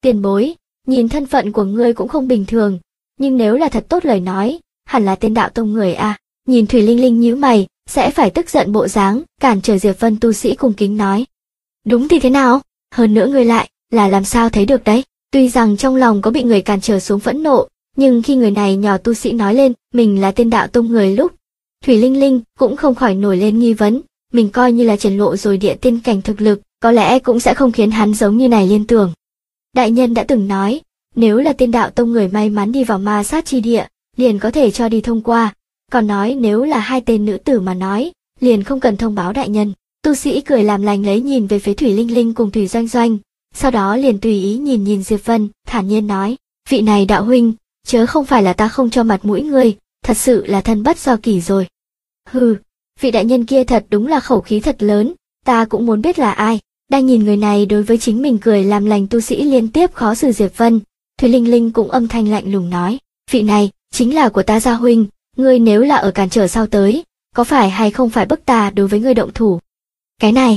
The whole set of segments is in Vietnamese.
Tiền bối, nhìn thân phận của ngươi cũng không bình thường, nhưng nếu là thật tốt lời nói, hẳn là tên đạo tông người a. Nhìn Thủy Linh Linh nhíu mày, sẽ phải tức giận bộ dáng, cản trở Diệp Vân tu sĩ cung kính nói. Đúng thì thế nào? Hơn nữa ngươi lại, là làm sao thấy được đấy? Tuy rằng trong lòng có bị người cản trở xuống phẫn nộ, nhưng khi người này nhỏ tu sĩ nói lên, mình là tên đạo tông người lúc, Thủy Linh Linh cũng không khỏi nổi lên nghi vấn, mình coi như là triển lộ rồi địa tiên cảnh thực lực, có lẽ cũng sẽ không khiến hắn giống như này liên tưởng. Đại nhân đã từng nói, nếu là tên đạo tông người may mắn đi vào ma sát chi địa, liền có thể cho đi thông qua, còn nói nếu là hai tên nữ tử mà nói, liền không cần thông báo đại nhân. Tu sĩ cười làm lành lấy nhìn về phía Thủy Linh Linh cùng Thủy Doanh Doanh, sau đó liền tùy ý nhìn Diệp Vân, thản nhiên nói, vị này đạo huynh, chớ không phải là ta không cho mặt mũi ngươi, thật sự là thân bất do kỷ rồi. Hừ, vị đại nhân kia thật đúng là khẩu khí thật lớn, ta cũng muốn biết là ai. Đang nhìn người này đối với chính mình cười làm lành tu sĩ liên tiếp khó xử Diệp Vân, Thủy Linh Linh cũng âm thanh lạnh lùng nói, vị này, chính là của ta gia huynh, ngươi nếu là ở cản trở sau tới, có phải hay không phải bức ta đối với ngươi động thủ. Cái này,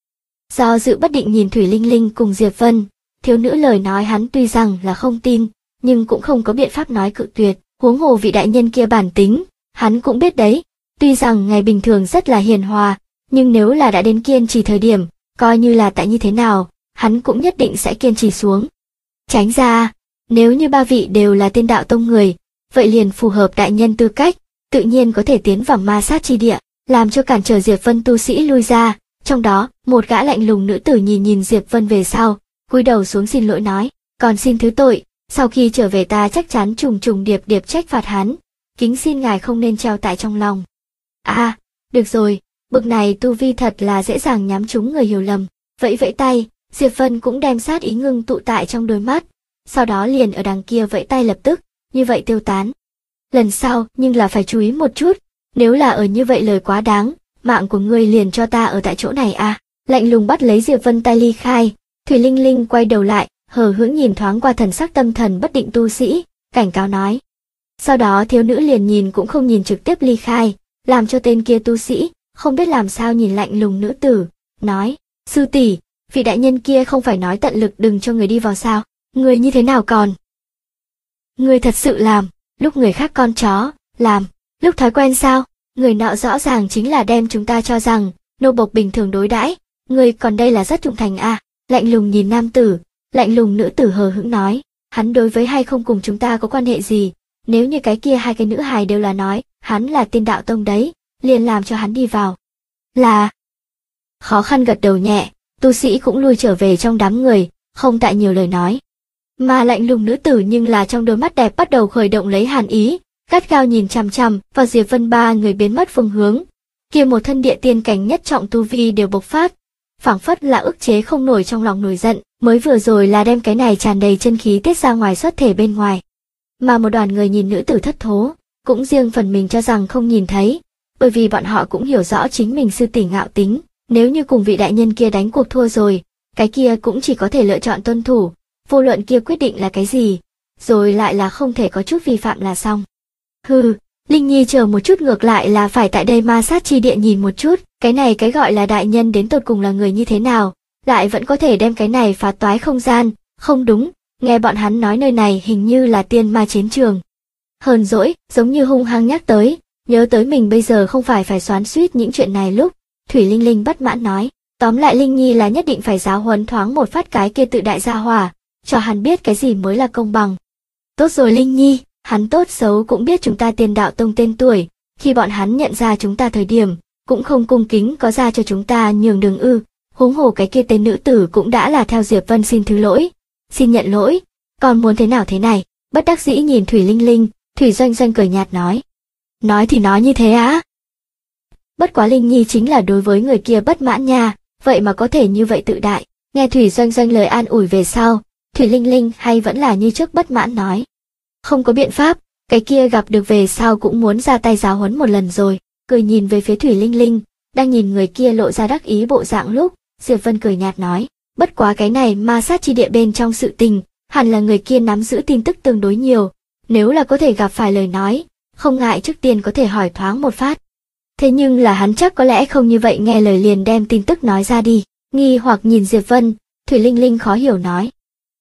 do dự bất định nhìn Thủy Linh Linh cùng Diệp Vân, thiếu nữ lời nói hắn tuy rằng là không tin, nhưng cũng không có biện pháp nói cự tuyệt, huống hồ vị đại nhân kia bản tính, hắn cũng biết đấy, tuy rằng ngày bình thường rất là hiền hòa, nhưng nếu là đã đến kiên trì thời điểm, coi như là tại như thế nào, hắn cũng nhất định sẽ kiên trì xuống. Tránh ra, nếu như ba vị đều là tên đạo tông người, vậy liền phù hợp đại nhân tư cách, tự nhiên có thể tiến vào ma sát chi địa, làm cho cản trở Diệp Vân tu sĩ lui ra, trong đó, một gã lạnh lùng nữ tử nhìn Diệp Vân về sau, cúi đầu xuống xin lỗi nói, còn xin thứ tội, sau khi trở về ta chắc chắn trùng điệp trách phạt hắn, kính xin ngài không nên treo tại trong lòng. À, được rồi, bực này tu vi thật là dễ dàng nhắm trúng người hiểu lầm, vẫy tay, Diệp Vân cũng đem sát ý ngưng tụ tại trong đôi mắt, sau đó liền ở đằng kia vẫy tay lập tức, như vậy tiêu tán. Lần sau nhưng là phải chú ý một chút, nếu là ở như vậy lời quá đáng, mạng của ngươi liền cho ta ở tại chỗ này à. Lạnh lùng bắt lấy Diệp Vân tay ly khai, Thủy Linh Linh quay đầu lại, hờ hững nhìn thoáng qua thần sắc tâm thần bất định tu sĩ, cảnh cáo nói. Sau đó thiếu nữ liền nhìn cũng không nhìn trực tiếp ly khai, làm cho tên kia tu sĩ, không biết làm sao nhìn lạnh lùng nữ tử, nói, sư tỷ, vị đại nhân kia không phải nói tận lực đừng cho người đi vào sao, người như thế nào còn? Người thật sự làm, lúc người khác con chó, làm, lúc thói quen sao? Người nọ rõ ràng chính là đem chúng ta cho rằng, nô bộc bình thường đối đãi, người còn đây là rất trung thành à. Lạnh lùng nhìn nam tử, lạnh lùng nữ tử hờ hững nói, hắn đối với hay không cùng chúng ta có quan hệ gì, nếu như cái kia hai cái nữ hài đều là nói, hắn là tiên đạo tông đấy, liền làm cho hắn đi vào. Là, khó khăn gật đầu nhẹ, tu sĩ cũng lui trở về trong đám người, không tại nhiều lời nói. Mà lạnh lùng nữ tử nhưng là trong đôi mắt đẹp bắt đầu khởi động lấy hàn ý, gắt gao nhìn chằm chằm vào Diệp Vân ba người biến mất phương hướng. Kia một thân địa tiên cảnh nhất trọng tu vi đều bộc phát, phảng phất là ức chế không nổi trong lòng nổi giận, mới vừa rồi là đem cái này tràn đầy chân khí tiết ra ngoài xuất thể bên ngoài. Mà một đoàn người nhìn nữ tử thất thố, cũng riêng phần mình cho rằng không nhìn thấy, bởi vì bọn họ cũng hiểu rõ chính mình sư tỷ ngạo tính, nếu như cùng vị đại nhân kia đánh cuộc thua rồi, cái kia cũng chỉ có thể lựa chọn tuân thủ, vô luận kia quyết định là cái gì, rồi lại là không thể có chút vi phạm là xong. Hừ, Linh Nhi chờ một chút ngược lại là phải tại đây ma sát chi địa nhìn một chút, cái này cái gọi là đại nhân đến tột cùng là người như thế nào, lại vẫn có thể đem cái này phá toái không gian, không đúng, nghe bọn hắn nói nơi này hình như là tiên ma chiến trường. Hờn dỗi, giống như hung hăng nhắc tới, nhớ tới mình bây giờ không phải xoắn xuýt những chuyện này lúc, Thủy Linh Linh bất mãn nói, tóm lại Linh Nhi là nhất định phải giáo huấn thoáng một phát cái kia tự đại gia hỏa, cho hắn biết cái gì mới là công bằng. Tốt rồi Linh Nhi, hắn tốt xấu cũng biết chúng ta tiên đạo tông tên tuổi, khi bọn hắn nhận ra chúng ta thời điểm, cũng không cung kính có ra cho chúng ta nhường đường ư, huống hồ cái kia tên nữ tử cũng đã là theo Diệp Vân xin thứ lỗi, xin nhận lỗi, còn muốn thế nào thế này, bất đắc dĩ nhìn Thủy Linh Linh, Thủy Doanh Doanh cười nhạt nói. Nói thì nói như thế á. Bất quá Linh Nhi chính là đối với người kia bất mãn nha, vậy mà có thể như vậy tự đại, nghe Thủy Doanh Doanh lời an ủi về sau, Thủy Linh Linh hay vẫn là như trước bất mãn nói. Không có biện pháp, cái kia gặp được về sau cũng muốn ra tay giáo huấn một lần rồi, cười nhìn về phía Thủy Linh Linh, đang nhìn người kia lộ ra đắc ý bộ dạng lúc, Diệp Vân cười nhạt nói, bất quá cái này ma sát chi địa bên trong sự tình, hẳn là người kia nắm giữ tin tức tương đối nhiều, nếu là có thể gặp phải lời nói, không ngại trước tiên có thể hỏi thoáng một phát. Thế nhưng là hắn chắc có lẽ không như vậy nghe lời liền đem tin tức nói ra đi, nghi hoặc nhìn Diệp Vân, Thủy Linh Linh khó hiểu nói.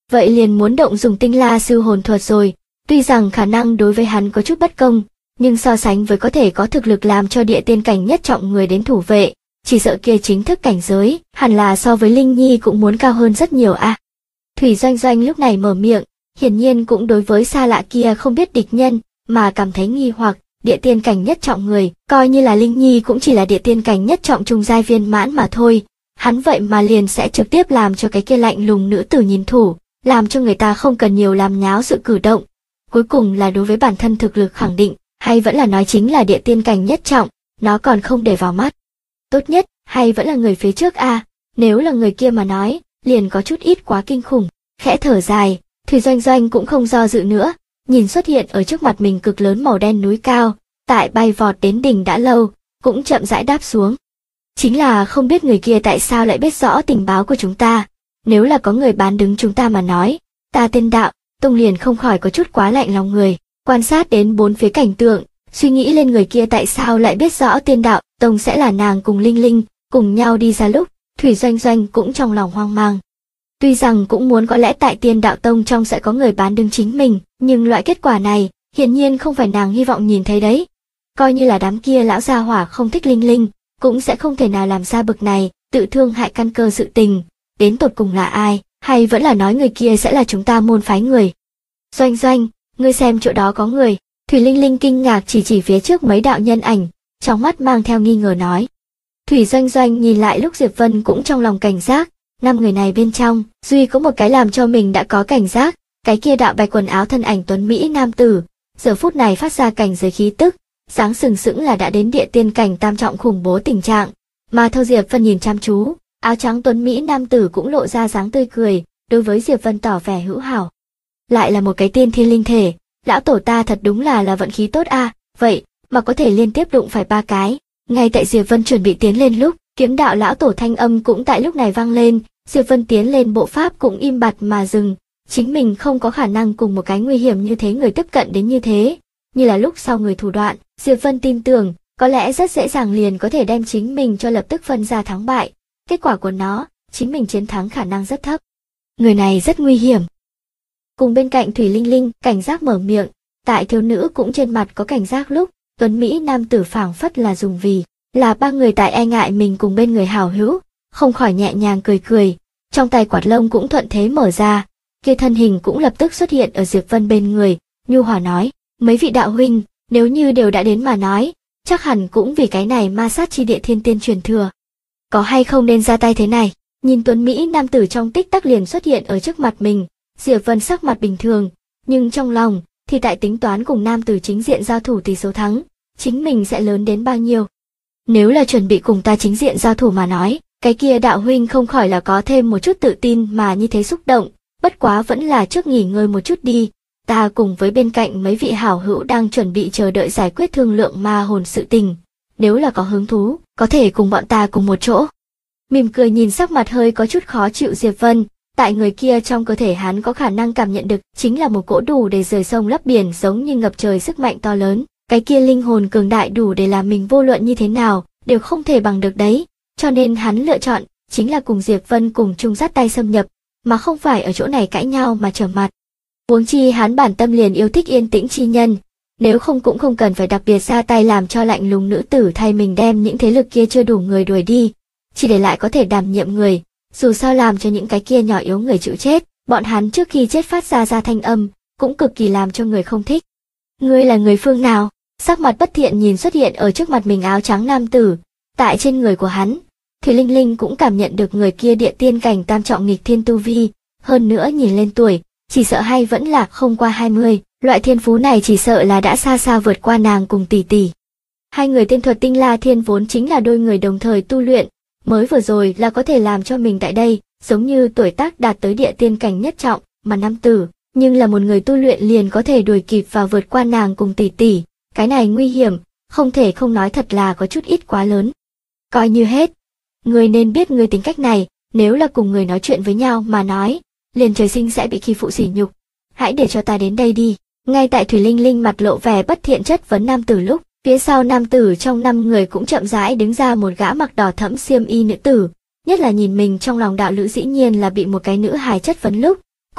vậy liền muốn động dùng tinh la sư hồn thuật rồi. Tuy rằng khả năng đối với hắn có chút bất công, nhưng so sánh với có thể có thực lực làm cho địa tiên cảnh nhất trọng người đến thủ vệ, chỉ sợ kia chính thức cảnh giới, hẳn là so với Linh Nhi cũng muốn cao hơn rất nhiều a. Thủy Doanh Doanh lúc này mở miệng, hiển nhiên cũng đối với xa lạ kia không biết địch nhân, mà cảm thấy nghi hoặc, địa tiên cảnh nhất trọng người, coi như là Linh Nhi cũng chỉ là địa tiên cảnh nhất trọng trung giai viên mãn mà thôi, hắn vậy mà liền sẽ trực tiếp làm cho cái kia lạnh lùng nữ tử nhìn thủ, làm cho người ta không cần nhiều làm nháo sự cử động. Cuối cùng là đối với bản thân thực lực khẳng định, hay vẫn là nói chính là địa tiên cảnh nhất trọng, nó còn không để vào mắt. Tốt nhất, hay vẫn là người phía trước a, nếu là người kia mà nói, liền có chút ít quá kinh khủng. Khẽ thở dài, Thủy Doanh Doanh cũng không do dự nữa, nhìn xuất hiện ở trước mặt mình cực lớn màu đen núi cao, tại bay vọt đến đỉnh đã lâu, cũng chậm rãi đáp xuống. Chính là không biết người kia tại sao lại biết rõ tình báo của chúng ta, nếu là có người bán đứng chúng ta mà nói, ta tên Đạo, Tông liền không khỏi có chút quá lạnh lòng người, quan sát đến bốn phía cảnh tượng, suy nghĩ lên người kia tại sao lại biết rõ Tiên Đạo Tông sẽ là nàng cùng Linh Linh cùng nhau đi ra lúc, Thủy Doanh Doanh cũng trong lòng hoang mang. Tuy rằng cũng muốn có lẽ tại Tiên Đạo Tông trong sẽ có người bán đứng chính mình, nhưng loại kết quả này, hiển nhiên không phải nàng hy vọng nhìn thấy đấy. Coi như là đám kia lão gia hỏa không thích Linh Linh, cũng sẽ không thể nào làm ra bực này, tự thương hại căn cơ sự tình, đến tột cùng là ai, hay vẫn là nói người kia sẽ là chúng ta môn phái người. Doanh Doanh, ngươi xem chỗ đó có người, Thủy Linh Linh kinh ngạc chỉ phía trước mấy đạo nhân ảnh, trong mắt mang theo nghi ngờ nói. Thủy Doanh Doanh nhìn lại lúc Diệp Vân cũng trong lòng cảnh giác, 5 người này bên trong, duy có một cái làm cho mình đã có cảnh giác, cái kia đạo bạch quần áo thân ảnh tuấn Mỹ nam tử, giờ phút này phát ra cảnh giới khí tức, dáng sừng sững là đã đến địa tiên cảnh tam trọng khủng bố tình trạng, mà theo Diệp Vân nhìn chăm chú, áo trắng tuấn Mỹ nam tử cũng lộ ra dáng tươi cười, đối với Diệp Vân tỏ vẻ hữu hảo. Lại là một cái tiên thiên linh thể, lão tổ ta thật đúng là vận khí tốt a, vậy mà có thể liên tiếp đụng phải 3 cái. Ngay tại Diệp Vân chuẩn bị tiến lên lúc, kiếm đạo lão tổ thanh âm cũng tại lúc này vang lên, Diệp Vân tiến lên bộ pháp cũng im bặt mà dừng, chính mình không có khả năng cùng một cái nguy hiểm như thế người tiếp cận đến như thế, như là lúc sau người thủ đoạn, Diệp Vân tin tưởng, có lẽ rất dễ dàng liền có thể đem chính mình cho lập tức phân ra thắng bại, kết quả của nó, chính mình chiến thắng khả năng rất thấp. Người này rất nguy hiểm. Cùng bên cạnh Thủy Linh Linh, cảnh giác mở miệng, tại thiếu nữ cũng trên mặt có cảnh giác lúc, tuấn Mỹ nam tử phảng phất là dùng vì là 3 người tại e ngại mình cùng bên người hảo hữu, không khỏi nhẹ nhàng cười, trong tay quạt lông cũng thuận thế mở ra, kia thân hình cũng lập tức xuất hiện ở Diệp Vân bên người, nhu hòa nói, mấy vị đạo huynh, nếu như đều đã đến mà nói, chắc hẳn cũng vì cái này ma sát chi địa thiên tiên truyền thừa. Có hay không nên ra tay thế này? Nhìn tuấn Mỹ nam tử trong tích tắc liền xuất hiện ở trước mặt mình, Diệp Vân sắc mặt bình thường, nhưng trong lòng thì tại tính toán cùng nam tử chính diện giao thủ tỷ số thắng, chính mình sẽ lớn đến bao nhiêu. Nếu là chuẩn bị cùng ta chính diện giao thủ mà nói, cái kia đạo huynh không khỏi là có thêm một chút tự tin mà như thế xúc động, bất quá vẫn là trước nghỉ ngơi một chút đi, ta cùng với bên cạnh mấy vị hảo hữu đang chuẩn bị chờ đợi giải quyết thương lượng ma hồn sự tình, nếu là có hứng thú, có thể cùng bọn ta cùng một chỗ. Mỉm cười nhìn sắc mặt hơi có chút khó chịu Diệp Vân, tại người kia trong cơ thể hắn có khả năng cảm nhận được chính là một cỗ đủ để rời sông lấp biển giống như ngập trời sức mạnh to lớn, cái kia linh hồn cường đại đủ để làm mình vô luận như thế nào, đều không thể bằng được đấy, cho nên hắn lựa chọn, chính là cùng Diệp Vân cùng chung dắt tay xâm nhập, mà không phải ở chỗ này cãi nhau mà trở mặt. Huống chi hắn bản tâm liền yêu thích yên tĩnh chi nhân, nếu không cũng không cần phải đặc biệt ra tay làm cho lạnh lùng nữ tử thay mình đem những thế lực kia chưa đủ người đuổi đi, chỉ để lại có thể đảm nhiệm người, dù sao làm cho những cái kia nhỏ yếu người chịu chết, bọn hắn trước khi chết phát ra thanh âm, cũng cực kỳ làm cho người không thích. Ngươi là người phương nào? Sắc mặt bất thiện nhìn xuất hiện ở trước mặt mình áo trắng nam tử, tại trên người của hắn, Thủy Linh Linh cũng cảm nhận được người kia địa tiên cảnh tam trọng nghịch thiên tu vi, hơn nữa nhìn lên tuổi, chỉ sợ hay vẫn là không qua 20, loại thiên phú này chỉ sợ là đã xa xa vượt qua nàng cùng tỷ tỷ. Hai người tiên thuật tinh la thiên vốn chính là đôi người đồng thời tu luyện, mới vừa rồi là có thể làm cho mình tại đây, giống như tuổi tác đạt tới địa tiên cảnh nhất trọng, mà nam tử, nhưng là một người tu luyện liền có thể đuổi kịp và vượt qua nàng cùng tỷ tỷ, cái này nguy hiểm, không thể không nói thật là có chút ít quá lớn. Coi như hết, người nên biết người tính cách này, nếu là cùng người nói chuyện với nhau mà nói, liền trời sinh sẽ bị khi phụ sỉ nhục. Hãy để cho ta đến đây đi. Ngay tại Thủy Linh Linh mặt lộ vẻ bất thiện chất vấn nam tử lúc, phía sau nam tử trong 5 người cũng chậm rãi đứng ra một gã mặc đỏ thẫm xiêm y nữ tử, nhất là nhìn mình trong lòng đạo lữ dĩ nhiên là bị một cái nữ hài chất vấn lúc,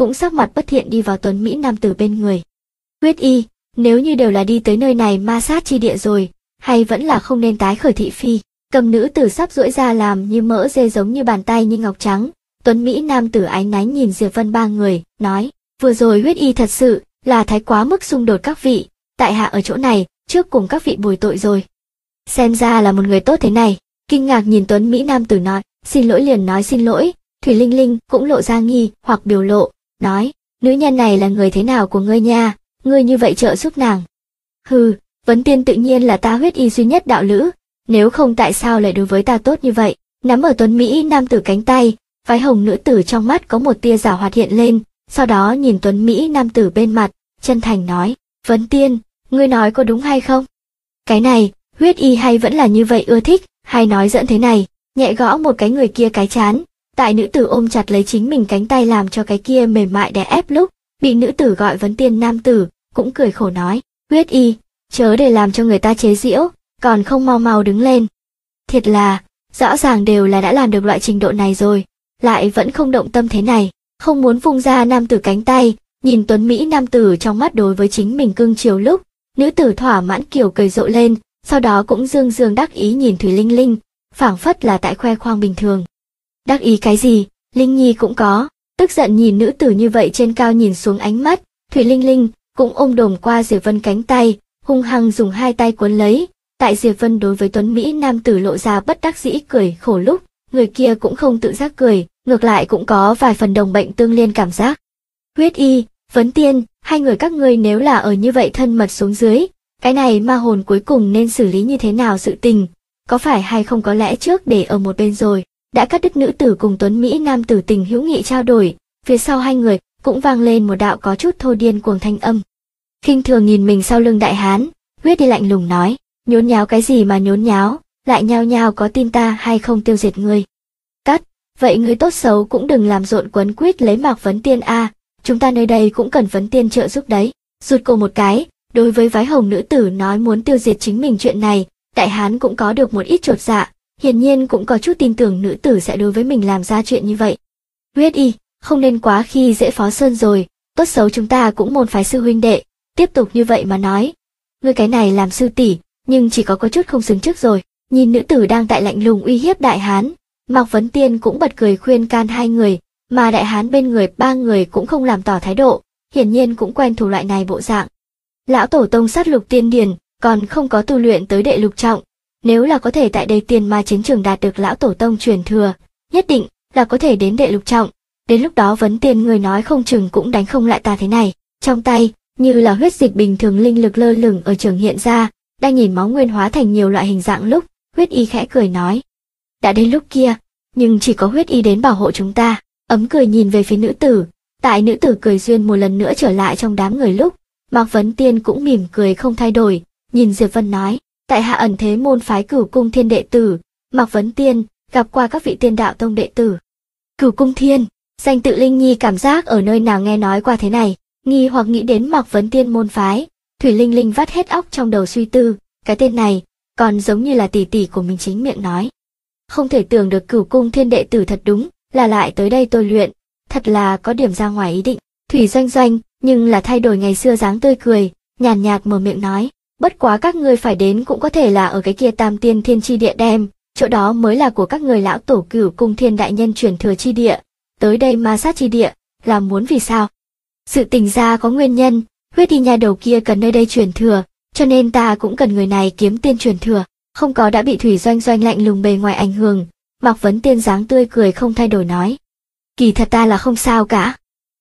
cũng sắc mặt bất thiện đi vào tuấn Mỹ nam tử bên người. Huyết Y, nếu như đều là đi tới nơi này ma sát chi địa rồi, hay vẫn là không nên tái khởi thị phi. Cầm nữ tử sắp duỗi ra làm như mỡ dê giống như bàn tay như ngọc trắng, tuấn Mỹ nam tử áy náy nhìn Diệp Vân ba người, nói, vừa rồi Huyết Y thật sự là thái quá mức xung đột các vị, tại hạ ở chỗ này, trước cùng các vị bồi tội rồi. Xem ra là một người tốt thế này, kinh ngạc nhìn tuấn Mỹ nam tử nói, xin lỗi liền nói xin lỗi. Thủy Linh Linh cũng lộ ra nghi hoặc biểu lộ, nói, nữ nhân này là người thế nào của ngươi nha, ngươi như vậy trợ giúp nàng. Hừ, Vấn Tiên tự nhiên là ta Huyết Y duy nhất đạo lữ, nếu không tại sao lại đối với ta tốt như vậy. Nắm ở tuấn Mỹ nam tử cánh tay, váy hồng nữ tử trong mắt có một tia giảo hoạt hiện lên, sau đó nhìn tuấn Mỹ nam tử bên mặt, chân thành nói, Vấn Tiên, ngươi nói có đúng hay không? Cái này, Huyết Y hay vẫn là như vậy ưa thích, hay nói giỡn thế này, nhẹ gõ một cái người kia cái chán. Tại nữ tử ôm chặt lấy chính mình cánh tay làm cho cái kia mềm mại đè ép lúc, bị nữ tử gọi Vấn Tiên nam tử, cũng cười khổ nói, Huyết Y, chớ để làm cho người ta chế giễu, còn không mau mau đứng lên. Thiệt là, rõ ràng đều là đã làm được loại trình độ này rồi, lại vẫn không động tâm thế này, không muốn vung ra nam tử cánh tay, nhìn tuấn Mỹ nam tử trong mắt đối với chính mình cưng chiều lúc, nữ tử thỏa mãn kiểu cười rộ lên, sau đó cũng dương dương đắc ý nhìn Thủy Linh Linh, phảng phất là tại khoe khoang bình thường. Đắc ý cái gì, Linh Nhi cũng có, tức giận nhìn nữ tử như vậy trên cao nhìn xuống ánh mắt, Thủy Linh Linh cũng ôm đồm qua Diệp Vân cánh tay, hung hăng dùng hai tay cuốn lấy, tại Diệp Vân đối với tuấn Mỹ nam tử lộ ra bất đắc dĩ cười khổ lúc, người kia cũng không tự giác cười, ngược lại cũng có vài phần đồng bệnh tương liên cảm giác. Huyết Y, Vấn Tiên, hai người các ngươi nếu là ở như vậy thân mật xuống dưới, cái này ma hồn cuối cùng nên xử lý như thế nào sự tình, có phải hay không có lẽ trước để ở một bên rồi. Đã cắt đứt nữ tử cùng tuấn Mỹ nam tử tình hữu nghị trao đổi, phía sau hai người cũng vang lên một đạo có chút thô điên cuồng thanh âm. Khinh thường nhìn mình sau lưng đại hán, Huyết Y lạnh lùng nói, nhốn nháo cái gì mà nhốn nháo, lại nhao nhao có tin ta hay không tiêu diệt ngươi. Cắt, vậy ngươi tốt xấu cũng đừng làm rộn quấn quýt lấy Mạc Vấn Tiên a, chúng ta nơi đây cũng cần Vấn Tiên trợ giúp đấy. Rụt cổ một cái, đối với váy hồng nữ tử nói muốn tiêu diệt chính mình chuyện này, đại hán cũng có được một ít chột dạ. Hiển nhiên cũng có chút tin tưởng nữ tử sẽ đối với mình làm ra chuyện như vậy. Huyết Y, không nên quá khi dễ Phó Sơn rồi, tốt xấu chúng ta cũng môn phái sư huynh đệ, tiếp tục như vậy mà nói. Ngươi cái này làm sư tỷ, nhưng chỉ có chút không xứng trước rồi. Nhìn nữ tử đang tại lạnh lùng uy hiếp đại hán, Mạc Vấn Tiên cũng bật cười khuyên can hai người, mà đại hán bên người ba người cũng không làm tỏ thái độ, hiển nhiên cũng quen thủ loại này bộ dạng. Lão tổ tông sát lục tiên điển, còn không có tu luyện tới đệ lục trọng. Nếu là có thể tại đây tiền ma chiến trường đạt được lão tổ tông truyền thừa, nhất định là có thể đến đệ lục trọng. Đến lúc đó Vấn Tiên người nói không chừng cũng đánh không lại ta thế này. Trong tay, như là huyết dịch bình thường linh lực lơ lửng ở trường hiện ra, đang nhìn máu nguyên hóa thành nhiều loại hình dạng lúc, Huyết Y khẽ cười nói. Đã đến lúc kia, nhưng chỉ có Huyết Y đến bảo hộ chúng ta. Ấm cười nhìn về phía nữ tử, tại nữ tử cười duyên một lần nữa trở lại trong đám người lúc, Mạc Vấn Tiên cũng mỉm cười không thay đổi, nhìn Diệp Vân nói. Tại hạ ẩn thế môn phái Cửu Cung Thiên đệ tử, Mạc Vấn Tiên, gặp qua các vị Tiên Đạo Tông đệ tử. Cửu Cung Thiên, danh tự Linh Nhi cảm giác ở nơi nào nghe nói qua thế này, nghi hoặc nghĩ đến Mạc Vấn Tiên môn phái, Thủy Linh Linh vắt hết óc trong đầu suy tư, cái tên này, còn giống như là tỷ tỷ của mình chính miệng nói. Không thể tưởng được Cửu Cung Thiên đệ tử thật đúng, là lại tới đây tôi luyện, thật là có điểm ra ngoài ý định. Thủy Doanh Doanh, nhưng là thay đổi ngày xưa dáng tươi cười, nhàn nhạt mở miệng nói. Bất quá các ngươi phải đến cũng có thể là ở cái kia Tam Tiên Thiên chi địa đem, chỗ đó mới là của các người lão tổ Cửu Cung Thiên đại nhân truyền thừa chi địa, tới đây ma sát chi địa, là muốn vì sao? Sự tình ra có nguyên nhân, Huyết Y nha đầu kia cần nơi đây truyền thừa, cho nên ta cũng cần người này kiếm tiên truyền thừa, không có đã bị Thủy Doanh Doanh lạnh lùng bề ngoài ảnh hưởng, Mạc Vấn Tiên dáng tươi cười không thay đổi nói. Kỳ thật ta là không sao cả.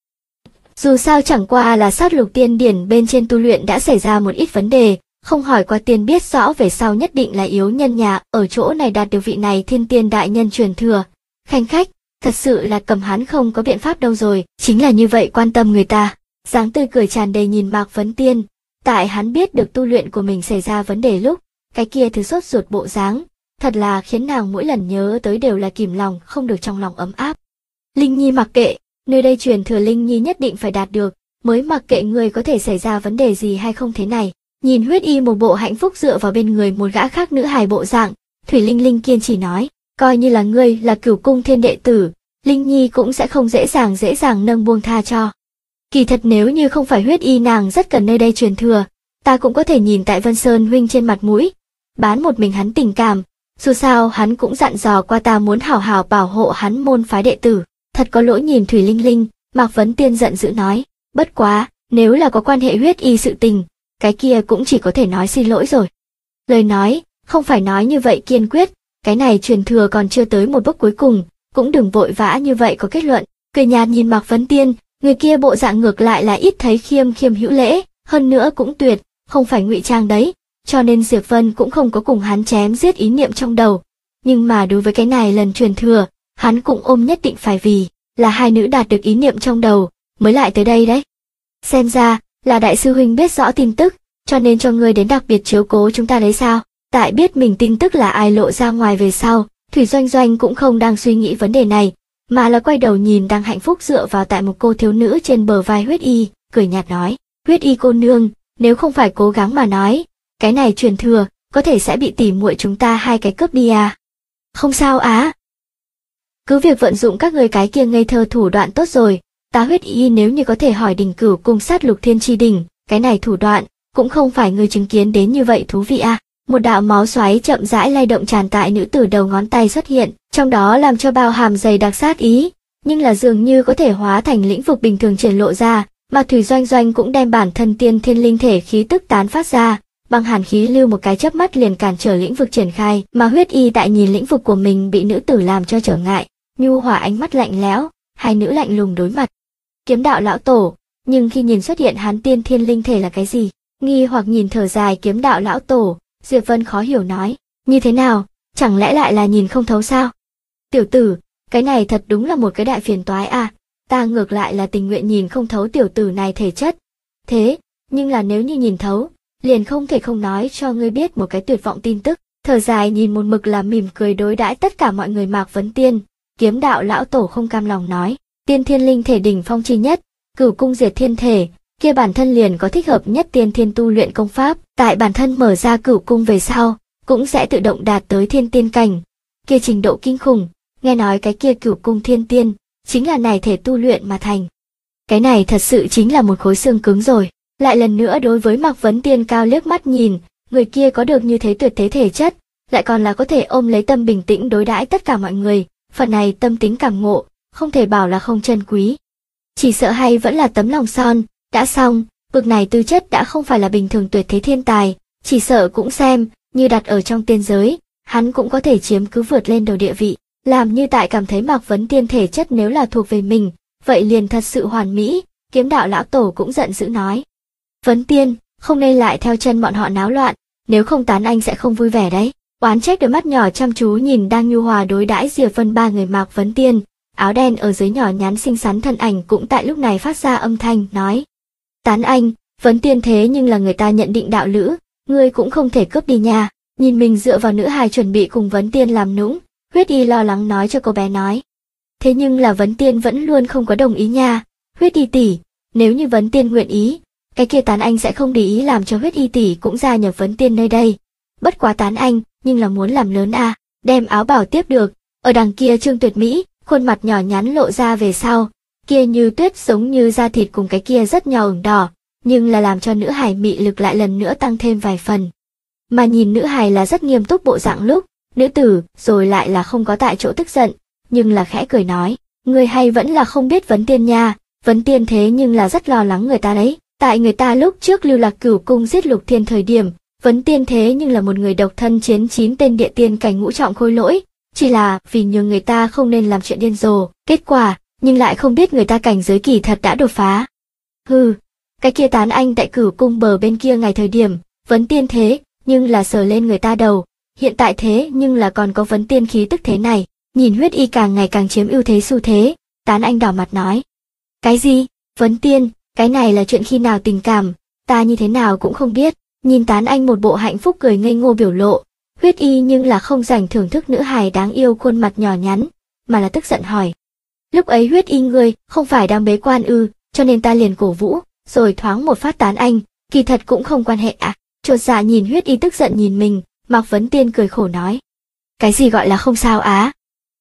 Dù sao chẳng qua là sát lục tiên điển bên trên tu luyện đã xảy ra một ít vấn đề, không hỏi qua tiên biết rõ về sau nhất định là yếu nhân nhà ở chỗ này đạt được vị này thiên tiên đại nhân truyền thừa. Khanh khách, thật sự là cầm hắn không có biện pháp đâu rồi, chính là như vậy quan tâm người ta. Dáng tươi cười tràn đầy nhìn Mạc Vấn Tiên, tại hắn biết được tu luyện của mình xảy ra vấn đề lúc, cái kia thứ sốt ruột bộ dáng, thật là khiến nàng mỗi lần nhớ tới đều là kìm lòng không được trong lòng ấm áp. Linh Nhi mặc kệ, nơi đây truyền thừa Linh Nhi nhất định phải đạt được, mới mặc kệ người có thể xảy ra vấn đề gì hay không thế này. Nhìn Huyết Y một bộ hạnh phúc dựa vào bên người một gã khác nữ hài bộ dạng, Thủy Linh Linh kiên trì nói, coi như là ngươi là Cửu Cung Thiên đệ tử, Linh Nhi cũng sẽ không dễ dàng nâng buông tha cho. Kỳ thật nếu như không phải huyết y nàng rất cần nơi đây truyền thừa, ta cũng có thể nhìn tại Vân Sơn huynh trên mặt mũi, bán một mình hắn tình cảm, dù sao hắn cũng dặn dò qua ta muốn hảo hảo bảo hộ hắn môn phái đệ tử. Thật có lỗi nhìn Thủy Linh Linh, Mạc Vấn Tiên giận dữ nói, bất quá, nếu là có quan hệ huyết y sự tình, cái kia cũng chỉ có thể nói xin lỗi rồi. Lời nói, không phải nói như vậy kiên quyết, cái này truyền thừa còn chưa tới một bước cuối cùng, cũng đừng vội vã như vậy có kết luận. Cười nhạt nhìn Mạc Vấn Tiên, người kia bộ dạng ngược lại là ít thấy khiêm hữu lễ, hơn nữa cũng tuyệt, không phải ngụy trang đấy, cho nên Diệp Vân cũng không có cùng hắn chém giết ý niệm trong đầu. Nhưng mà đối với cái này lần truyền thừa, hắn cũng ôm nhất định phải vì là hai nữ đạt được ý niệm trong đầu, mới lại tới đây đấy. Xem ra, là đại sư huynh biết rõ tin tức, cho nên cho ngươi đến đặc biệt chiếu cố chúng ta đấy sao? Tại biết mình tin tức là ai lộ ra ngoài về sau, Thủy Doanh Doanh cũng không đang suy nghĩ vấn đề này, mà là quay đầu nhìn đang hạnh phúc dựa vào tại một cô thiếu nữ trên bờ vai huyết y, cười nhạt nói, huyết y cô nương, nếu không phải cố gắng mà nói, cái này truyền thừa, có thể sẽ bị tỉ muội chúng ta hai cái cướp đi à? Không sao á. Cứ việc vận dụng các người cái kia ngây thơ thủ đoạn tốt rồi, ta huyết y nếu như có thể hỏi Đình Cửu cung sát Lục Thiên Chi đỉnh, cái này thủ đoạn, cũng không phải người chứng kiến đến như vậy thú vị à. Một đạo máu xoáy chậm rãi lay động tràn tại nữ tử đầu ngón tay xuất hiện, trong đó làm cho bao hàm dày đặc sát ý, nhưng là dường như có thể hóa thành lĩnh vực bình thường triển lộ ra, mà Thủy Doanh Doanh cũng đem bản thân tiên thiên linh thể khí tức tán phát ra, bằng hàn khí lưu một cái chớp mắt liền cản trở lĩnh vực triển khai, mà huyết y tại nhìn lĩnh vực của mình bị nữ tử làm cho trở ngại, nhu hòa ánh mắt lạnh lẽo, hai nữ lạnh lùng đối mặt. Kiếm đạo lão tổ, nhưng khi nhìn xuất hiện hắn tiên thiên linh thể là cái gì? Nghi hoặc nhìn thở dài kiếm đạo lão tổ, Diệp Vân khó hiểu nói, như thế nào, chẳng lẽ lại là nhìn không thấu sao? Tiểu tử, cái này thật đúng là một cái đại phiền toái à, ta ngược lại là tình nguyện nhìn không thấu tiểu tử này thể chất. Thế, nhưng là nếu như nhìn thấu, liền không thể không nói cho ngươi biết một cái tuyệt vọng tin tức. Thở dài nhìn một mực là mỉm cười đối đãi tất cả mọi người Mạc Vấn Tiên, kiếm đạo lão tổ không cam lòng nói, tiên thiên linh thể đỉnh phong chi nhất, Cửu cung diệt thiên thể, kia bản thân liền có thích hợp nhất tiên thiên tu luyện công pháp, tại bản thân mở ra Cửu cung về sau, cũng sẽ tự động đạt tới thiên tiên cảnh. Kia trình độ kinh khủng, nghe nói cái kia Cửu cung thiên tiên, chính là này thể tu luyện mà thành. Cái này thật sự chính là một khối xương cứng rồi. Lại lần nữa đối với Mạc Vấn Tiên cao liếc mắt nhìn, người kia có được như thế tuyệt thế thể chất, lại còn là có thể ôm lấy tâm bình tĩnh đối đãi tất cả mọi người, phần này tâm tính cảm ngộ, không thể bảo là không trân quý. Chỉ sợ hay vẫn là tấm lòng son, đã xong, bực này tư chất đã không phải là bình thường tuyệt thế thiên tài, chỉ sợ cũng xem, như đặt ở trong tiên giới, hắn cũng có thể chiếm cứ vượt lên đầu địa vị, làm như tại cảm thấy Mạc Vấn Tiên thể chất nếu là thuộc về mình, vậy liền thật sự hoàn mỹ, kiếm đạo lão tổ cũng giận dữ nói. Vấn Tiên, không nên lại theo chân bọn họ náo loạn, nếu không tán anh sẽ không vui vẻ đấy. Oán trách đôi mắt nhỏ chăm chú nhìn đang nhu hòa đối đãi Diệp Vân ba người Mạc Vấn Tiên, áo đen ở dưới nhỏ nhắn xinh xắn thân ảnh cũng tại lúc này phát ra âm thanh, nói. Tán anh, Vấn Tiên thế nhưng là người ta nhận định đạo lữ, ngươi cũng không thể cướp đi nha. Nhìn mình dựa vào nữ hài chuẩn bị cùng Vấn Tiên làm nũng, Huyết Y lo lắng nói cho cô bé nói. Thế nhưng là Vấn Tiên vẫn luôn không có đồng ý nha, Huyết Y tỷ, nếu như Vấn Tiên nguyện ý, cái kia Tán anh sẽ không để ý làm cho Huyết Y tỷ cũng gia nhập Vấn Tiên nơi đây. Bất quá Tán anh, nhưng là muốn làm lớn à, đem áo bảo tiếp được, ở đằng kia Trương Tuyệt Mỹ, khuôn mặt nhỏ nhắn lộ ra về sau, kia như tuyết giống như da thịt cùng cái kia rất nhỏ ửng đỏ, nhưng là làm cho nữ hài mị lực lại lần nữa tăng thêm vài phần. Mà nhìn nữ hài là rất nghiêm túc bộ dạng lúc, nữ tử rồi lại là không có tại chỗ tức giận, nhưng là khẽ cười nói, người hay vẫn là không biết Vấn Tiên nha, Vấn Tiên thế nhưng là rất lo lắng người ta đấy, tại người ta lúc trước lưu lạc Cửu cung giết Lục Thiên thời điểm, Vấn Tiên thế nhưng là một người độc thân chiến 9 tên địa tiên cảnh ngũ trọng khôi lỗi, chỉ là vì nhường người ta không nên làm chuyện điên rồ, kết quả, nhưng lại không biết người ta cảnh giới kỳ thật đã đột phá. Hừ, cái kia Tán anh tại Cửu cung bờ bên kia ngày thời điểm, Vấn Tiên thế, nhưng là sờ lên người ta đầu, hiện tại thế nhưng là còn có Vấn Tiên khí tức thế này, nhìn Huyết Y càng ngày càng chiếm ưu thế xu thế, Tán anh đỏ mặt nói. Cái gì? Vấn Tiên, cái này là chuyện khi nào tình cảm, ta như thế nào cũng không biết. Nhìn Tán anh một bộ hạnh phúc cười ngây ngô biểu lộ, Huyết Y nhưng là không dành thưởng thức nữ hài đáng yêu khuôn mặt nhỏ nhắn, mà là tức giận hỏi. Lúc ấy Huyết Y ngươi không phải đang bế quan ư, cho nên ta liền cổ vũ, rồi thoáng một phát Tán anh, kỳ thật cũng không quan hệ à. Chột dạ nhìn Huyết Y tức giận nhìn mình, Mạc Vấn Tiên cười khổ nói. Cái gì gọi là không sao á?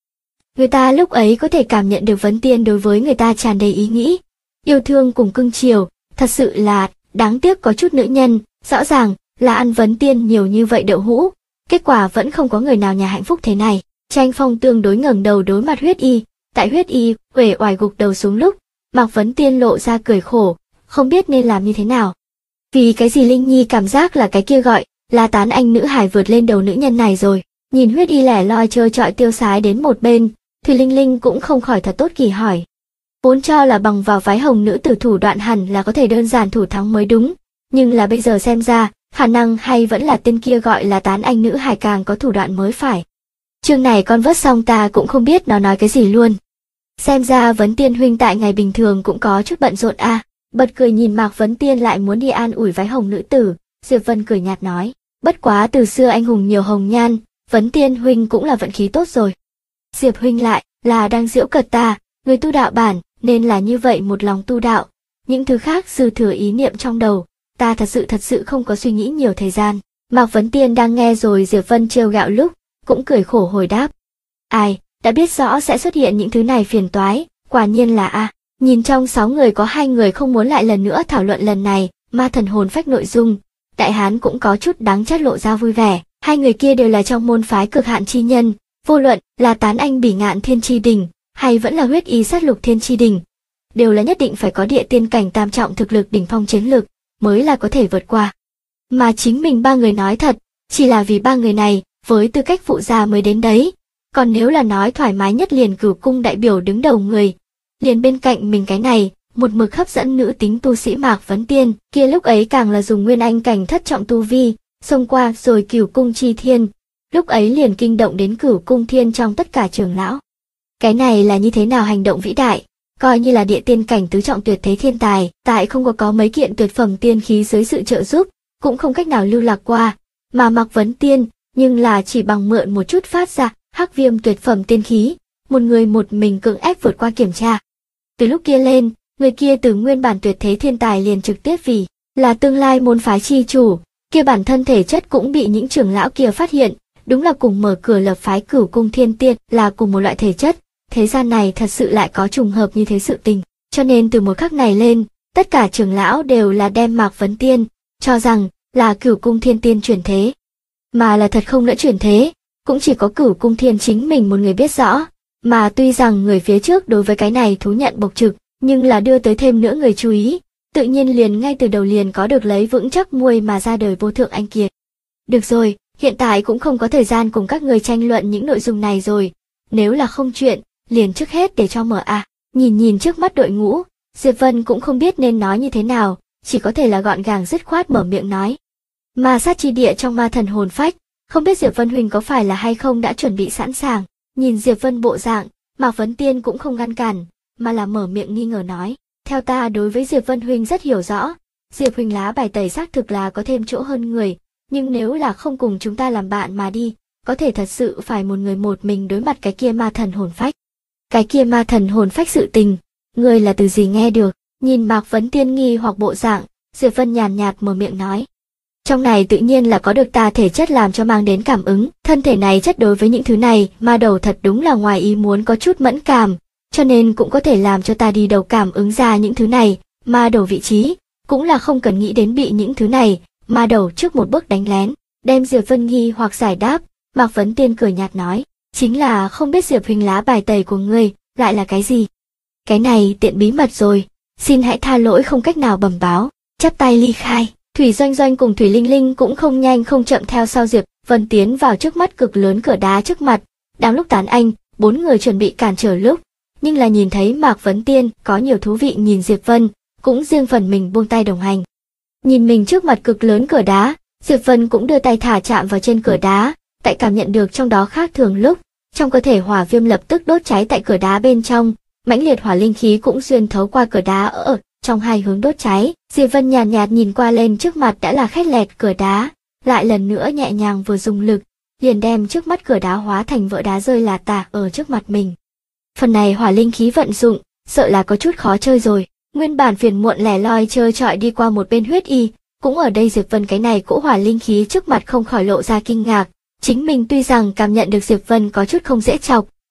người ta lúc ấy có thể cảm nhận được Vấn Tiên đối với người ta tràn đầy ý nghĩ, yêu thương cùng cưng chiều, thật sự là đáng tiếc có chút nữ nhân, rõ ràng là ăn Vấn Tiên nhiều như vậy đậu hũ, kết quả vẫn không có người nào nhà hạnh phúc thế này. Tranh Phong tương đối ngẩng đầu đối mặt Huyết Y, tại Huyết Y uể oải gục đầu xuống lúc, Mạc Vấn Tiên lộ ra cười khổ, không biết nên làm như thế nào. Vì cái gì Linh Nhi cảm giác là cái kia gọi là tán anh nữ hải vượt lên đầu nữ nhân này rồi. Nhìn Huyết Y lẻ loi trơ trọi tiêu sái đến một bên, Thủy Linh Linh cũng không khỏi thật tốt kỳ hỏi. Vốn cho là bằng vào phái hồng nữ tử thủ đoạn hẳn là có thể đơn giản thủ thắng mới đúng, nhưng là bây giờ xem ra, khả năng hay vẫn là tên kia gọi là tán anh nữ hải càng có thủ đoạn mới phải. Chương này con vớt xong ta cũng không biết nó nói cái gì luôn. Xem ra Vấn Tiên huynh tại ngày bình thường cũng có chút bận rộn a. Bật cười nhìn Mạc Vấn Tiên lại muốn đi an ủi phái hồng nữ tử, Diệp Vân cười nhạt nói, bất quá từ xưa anh hùng nhiều hồng nhan, Vấn Tiên huynh cũng là vận khí tốt rồi. Diệp huynh lại là đang giễu cợt ta, người tu đạo bản nên là như vậy một lòng tu đạo, những thứ khác dư thừa ý niệm trong đầu, ta thật sự không có suy nghĩ nhiều thời gian. Mạc Vấn Tiên đang nghe rồi Diệp Vân trêu gạo lúc, cũng cười khổ hồi đáp. Ai, đã biết rõ sẽ xuất hiện những thứ này phiền toái, quả nhiên là a. Nhìn trong 6 người có 2 người không muốn lại lần nữa thảo luận lần này, ma thần hồn phách nội dung, đại hán cũng có chút đáng trách lộ ra vui vẻ, 2 người kia đều là trong môn phái cực hạn chi nhân, vô luận là tán anh Bỉ Ngạn Thiên Chi Đình, hay vẫn là Huyết Y Sát Lục Thiên Chi Đình, đều là nhất định phải có địa tiên cảnh tam trọng thực lực đỉnh phong chiến lực, mới là có thể vượt qua. Mà chính mình 3 người nói thật, chỉ là vì 3 người này, với tư cách phụ gia mới đến đấy, còn nếu là nói thoải mái nhất liền Cửu Cung đại biểu đứng đầu người, liền bên cạnh mình cái này, một mực hấp dẫn nữ tính tu sĩ Mạc Vấn Tiên, kia lúc ấy càng là dùng nguyên anh cảnh thất trọng tu vi, xông qua rồi Cửu Cung chi thiên, lúc ấy liền kinh động đến Cửu Cung thiên trong tất cả trưởng lão. Cái này là như thế nào hành động vĩ đại, coi như là địa tiên cảnh tứ trọng tuyệt thế thiên tài, tại không có mấy kiện tuyệt phẩm tiên khí dưới sự trợ giúp, cũng không cách nào lưu lạc qua, mà Mạc Vấn Tiên, nhưng là chỉ bằng mượn một chút phát ra hắc viêm tuyệt phẩm tiên khí, một người một mình cưỡng ép vượt qua kiểm tra. Từ lúc kia lên, người kia từ nguyên bản tuyệt thế thiên tài liền trực tiếp vì là tương lai môn phái chi chủ, kia bản thân thể chất cũng bị những trưởng lão kia phát hiện, đúng là cùng mở cửa lập phái Cửu Cung Thiên Tiên là cùng một loại thể chất, thế gian này thật sự lại có trùng hợp như thế sự tình, cho nên từ một khắc này lên, tất cả trưởng lão đều là đem Mạc Vấn Tiên cho rằng là Cửu Cung Thiên Tiên chuyển thế, mà là thật không nữa chuyển thế, cũng chỉ có Cửu Cung Thiên chính mình một người biết rõ. Mà tuy rằng người phía trước đối với cái này thú nhận bộc trực, nhưng là đưa tới thêm nữa người chú ý, tự nhiên liền ngay từ đầu liền có được lấy vững chắc muôi mà ra đời vô thượng anh kiệt. Được rồi, hiện tại cũng không có thời gian cùng các người tranh luận những nội dung này rồi, nếu là không chuyện, liền trước hết để cho mở a. Nhìn trước mắt đội ngũ, Diệp Vân cũng không biết nên nói như thế nào, chỉ có thể là gọn gàng dứt khoát mở miệng nói. Ma sát chi địa trong ma thần hồn phách, không biết Diệp Vân huynh có phải là hay không đã chuẩn bị sẵn sàng. Nhìn Diệp Vân bộ dạng, Mạc Vấn Tiên cũng không ngăn cản, mà là mở miệng nghi ngờ nói, theo ta đối với Diệp Vân huynh rất hiểu rõ, Diệp huynh lá bài tẩy xác thực là có thêm chỗ hơn người, nhưng nếu là không cùng chúng ta làm bạn mà đi, có thể thật sự phải một người một mình đối mặt cái kia ma thần hồn phách. Cái kia ma thần hồn phách sự tình, người là từ gì nghe được? Nhìn Mạc Vấn Tiên nghi hoặc bộ dạng, Diệp Vân nhàn nhạt mở miệng nói. Trong này tự nhiên là có được ta thể chất làm cho mang đến cảm ứng, thân thể này chất đối với những thứ này, ma đầu thật đúng là ngoài ý muốn có chút mẫn cảm, cho nên cũng có thể làm cho ta đi đầu cảm ứng ra những thứ này, ma đầu vị trí, cũng là không cần nghĩ đến bị những thứ này, ma đầu trước một bước đánh lén, đem Diệp Vân nghi hoặc giải đáp, Mạc Vấn Tiên cười nhạt nói, chính là không biết Diệp huynh lá bài tẩy của ngươi, lại là cái gì? Cái này tiện bí mật rồi, xin hãy tha lỗi không cách nào bẩm báo, chắp tay ly khai. Thủy Doanh Doanh cùng Thủy Linh Linh cũng không nhanh không chậm theo sau Diệp Vân tiến vào trước mắt cực lớn cửa đá trước mặt, đang lúc tán anh, 4 người chuẩn bị cản trở lúc, nhưng là nhìn thấy Mạc Vấn Tiên có nhiều thú vị nhìn Diệp Vân, cũng riêng phần mình buông tay đồng hành. Nhìn mình trước mặt cực lớn cửa đá, Diệp Vân cũng đưa tay thả chạm vào trên cửa đá, tại cảm nhận được trong đó khác thường lúc, trong cơ thể hỏa viêm lập tức đốt cháy tại cửa đá bên trong, mãnh liệt hỏa linh khí cũng xuyên thấu qua cửa đá ở trong hai hướng đốt cháy. Diệp Vân nhàn nhạt nhìn qua lên trước mặt đã là khét lẹt cửa đá, lại lần nữa nhẹ nhàng vừa dùng lực, liền đem trước mắt cửa đá hóa thành vỡ đá rơi là tả ở trước mặt mình. Phần này hỏa linh khí vận dụng, sợ là có chút khó chơi rồi. Nguyên bản phiền muộn lẻ loi chơi trọi đi qua một bên Huyết Y, cũng ở đây Diệp Vân cái này cỗ hỏa linh khí trước mặt không khỏi lộ ra kinh ngạc. Chính mình tuy rằng cảm nhận được Diệp Vân có chút không dễ chọc,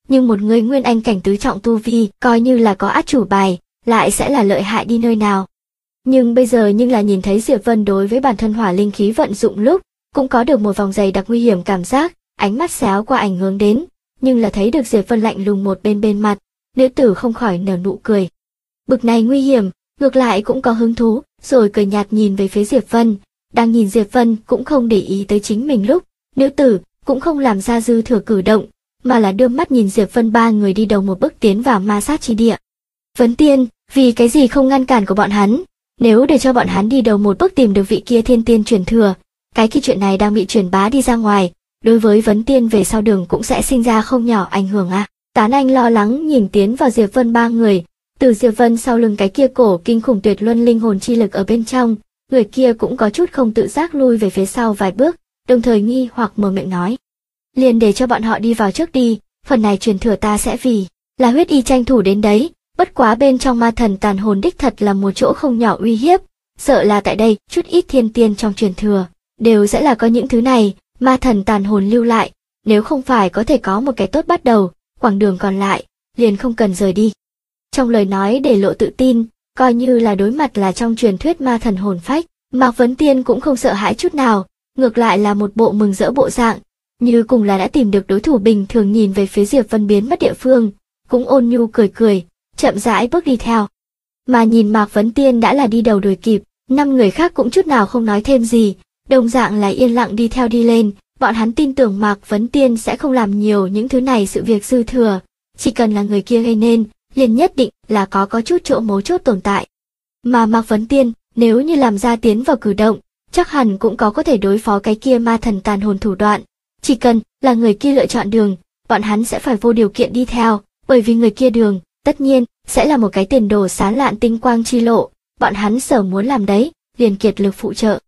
nhưng một người nguyên anh cảnh tứ trọng tu vi, coi như là có át chủ bài, lại sẽ là lợi hại đi nơi nào. Nhưng bây giờ là nhìn thấy Diệp Vân đối với bản thân hỏa linh khí vận dụng lúc, cũng có được một vòng dày đặc nguy hiểm cảm giác, ánh mắt xéo qua ảnh hướng đến, nhưng là thấy được Diệp Vân lạnh lùng một bên mặt, nữ tử không khỏi nở nụ cười. Bực này nguy hiểm, ngược lại cũng có hứng thú, rồi cười nhạt nhìn về phía Diệp Vân, đang nhìn Diệp Vân cũng không để ý tới chính mình lúc, nữ tử cũng không làm ra dư thừa cử động, mà là đưa mắt nhìn Diệp Vân ba người đi đầu một bước tiến vào ma sát chi địa. Vấn Tiên, vì cái gì không ngăn cản của bọn hắn? Nếu để cho bọn hắn đi đầu một bước tìm được vị kia thiên tiên truyền thừa, cái khi chuyện này đang bị truyền bá đi ra ngoài, đối với Vấn Tiên về sau đường cũng sẽ sinh ra không nhỏ ảnh hưởng à. Tán Anh lo lắng nhìn tiến vào Diệp Vân ba người, từ Diệp Vân sau lưng cái kia cổ kinh khủng tuyệt luân linh hồn chi lực ở bên trong, người kia cũng có chút không tự giác lui về phía sau vài bước, đồng thời nghi hoặc mở miệng nói. Liền để cho bọn họ đi vào trước đi, phần này truyền thừa ta sẽ vì là huyết y tranh thủ đến đấy, bất quá bên trong ma thần tàn hồn đích thật là một chỗ không nhỏ uy hiếp, sợ là tại đây chút ít thiên tiên trong truyền thừa, đều sẽ là có những thứ này, ma thần tàn hồn lưu lại, nếu không phải có thể có một cái tốt bắt đầu, quãng đường còn lại, liền không cần rời đi. Trong lời nói để lộ tự tin, coi như là đối mặt là trong truyền thuyết ma thần hồn phách, Mạc Vấn Tiên cũng không sợ hãi chút nào, ngược lại là một bộ mừng rỡ bộ dạng, như cùng là đã tìm được đối thủ bình thường nhìn về phía Diệp Vân biến mất địa phương, cũng ôn nhu cười, chậm rãi bước đi theo. Mà nhìn Mạc Vấn Tiên đã là đi đầu đuổi kịp, 5 người khác cũng chút nào không nói thêm gì, đồng dạng là yên lặng đi theo đi lên, bọn hắn tin tưởng Mạc Vấn Tiên sẽ không làm nhiều những thứ này sự việc dư thừa, chỉ cần là người kia gây nên, liền nhất định là có chút chỗ mấu chốt tồn tại. Mà Mạc Vấn Tiên, nếu như làm ra tiến vào cử động, chắc hẳn cũng có thể đối phó cái kia ma thần tàn hồn thủ đoạn. Chỉ cần là người kia lựa chọn đường, bọn hắn sẽ phải vô điều kiện đi theo, bởi vì người kia đường, tất nhiên, sẽ là một cái tiền đồ sáng lạn tinh quang chi lộ, bọn hắn sở muốn làm đấy, liền kiệt lực phụ trợ.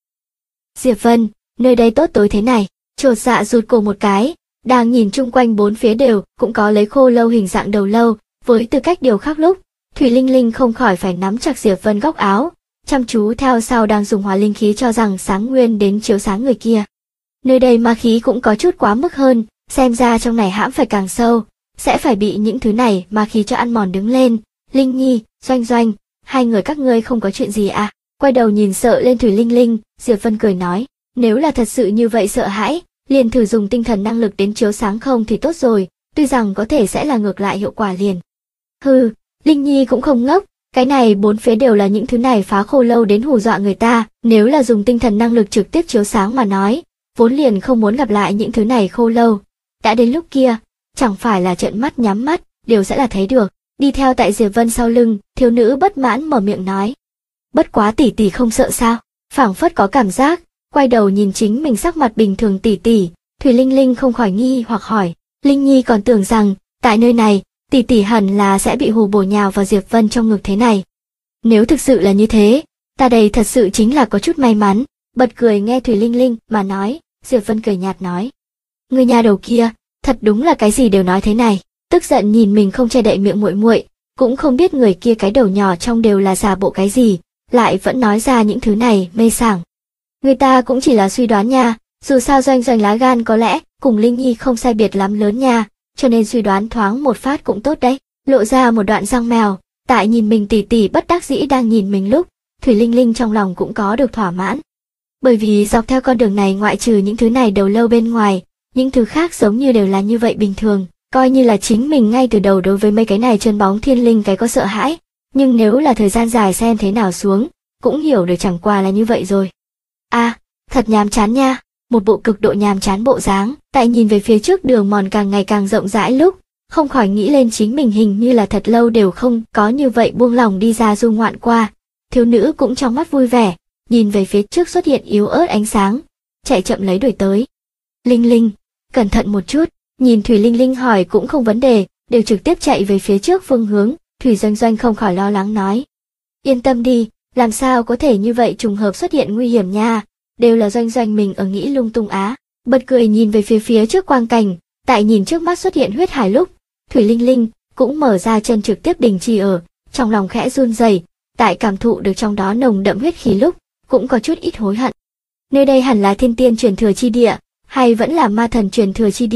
Diệp Vân, nơi đây tốt tối thế này, chột dạ rụt cổ một cái, đang nhìn chung quanh bốn phía đều, cũng có lấy khô lâu hình dạng đầu lâu, với tư cách điều khác lúc, Thủy Linh Linh không khỏi phải nắm chặt Diệp Vân góc áo, chăm chú theo sau đang dùng hỏa linh khí cho rằng sáng nguyên đến chiếu sáng người kia. Nơi đây ma khí cũng có chút quá mức hơn, xem ra trong này hãm phải càng sâu, sẽ phải bị những thứ này ma khí cho ăn mòn đứng lên. Linh Nhi, Doanh, hai người các ngươi không có chuyện gì à? Quay đầu nhìn sợ lên Thủy Linh Linh, Diệp Vân cười nói, nếu là thật sự như vậy sợ hãi, liền thử dùng tinh thần năng lực đến chiếu sáng không thì tốt rồi, tuy rằng có thể sẽ là ngược lại hiệu quả liền. Hừ, Linh Nhi cũng không ngốc, cái này bốn phía đều là những thứ này phá khô lâu đến hù dọa người ta, nếu là dùng tinh thần năng lực trực tiếp chiếu sáng mà nói, vốn liền không muốn gặp lại những thứ này khô lâu. Đã đến lúc kia, chẳng phải là trợn mắt nhắm mắt, đều sẽ là thấy được. Đi theo tại Diệp Vân sau lưng, thiếu nữ bất mãn mở miệng nói. Bất quá tỷ tỷ không sợ sao, phảng phất có cảm giác, quay đầu nhìn chính mình sắc mặt bình thường tỷ tỷ, Thủy Linh Linh không khỏi nghi hoặc hỏi, Linh Nhi còn tưởng rằng, tại nơi này, tỷ tỷ hẳn là sẽ bị hù bổ nhào vào Diệp Vân trong ngực thế này. Nếu thực sự là như thế, ta đây thật sự chính là có chút may mắn, bật cười nghe Thủy Linh Linh mà nói, Diệp Vân cười nhạt nói. Người nhà đầu kia, thật đúng là cái gì đều nói thế này, tức giận nhìn mình không che đậy miệng muội, cũng không biết người kia cái đầu nhỏ trong đều là giả bộ cái gì, lại vẫn nói ra những thứ này mê sảng. Người ta cũng chỉ là suy đoán nha, dù sao Doanh lá gan có lẽ cùng Linh Nhi không sai biệt lắm lớn nha, cho nên suy đoán thoáng một phát cũng tốt đấy. Lộ ra một đoạn răng mèo, tại nhìn mình tỷ tỷ bất đắc dĩ đang nhìn mình lúc, Thủy Linh Linh trong lòng cũng có được thỏa mãn. Bởi vì dọc theo con đường này ngoại trừ những thứ này đầu lâu bên ngoài, những thứ khác giống như đều là như vậy bình thường, coi như là chính mình ngay từ đầu đối với mấy cái này chân bóng thiên linh cái có sợ hãi, nhưng nếu là thời gian dài xem thế nào xuống, cũng hiểu được chẳng qua là như vậy rồi. À, thật nhàm chán nha, một bộ cực độ nhàm chán bộ dáng, tại nhìn về phía trước đường mòn càng ngày càng rộng rãi lúc, không khỏi nghĩ lên chính mình hình như là thật lâu đều không có như vậy buông lòng đi ra du ngoạn qua. Thiếu nữ cũng trong mắt vui vẻ, nhìn về phía trước xuất hiện yếu ớt ánh sáng, chạy chậm lấy đuổi tới. Linh Linh, cẩn thận một chút, nhìn Thủy Linh Linh hỏi cũng không vấn đề, đều trực tiếp chạy về phía trước phương hướng, Thủy Doanh không khỏi lo lắng nói. Yên tâm đi, làm sao có thể như vậy trùng hợp xuất hiện nguy hiểm nha, đều là Doanh mình ở nghĩ lung tung á. Bật cười nhìn về phía trước quang cảnh, tại nhìn trước mắt xuất hiện huyết hải lúc, Thủy Linh Linh cũng mở ra chân trực tiếp đình chỉ ở, trong lòng khẽ run rẩy, tại cảm thụ được trong đó nồng đậm huyết khí lúc, cũng có chút ít hối hận. Nơi đây hẳn là thiên tiên truyền thừa chi địa, hay vẫn là ma thần truyền thừa chi địa,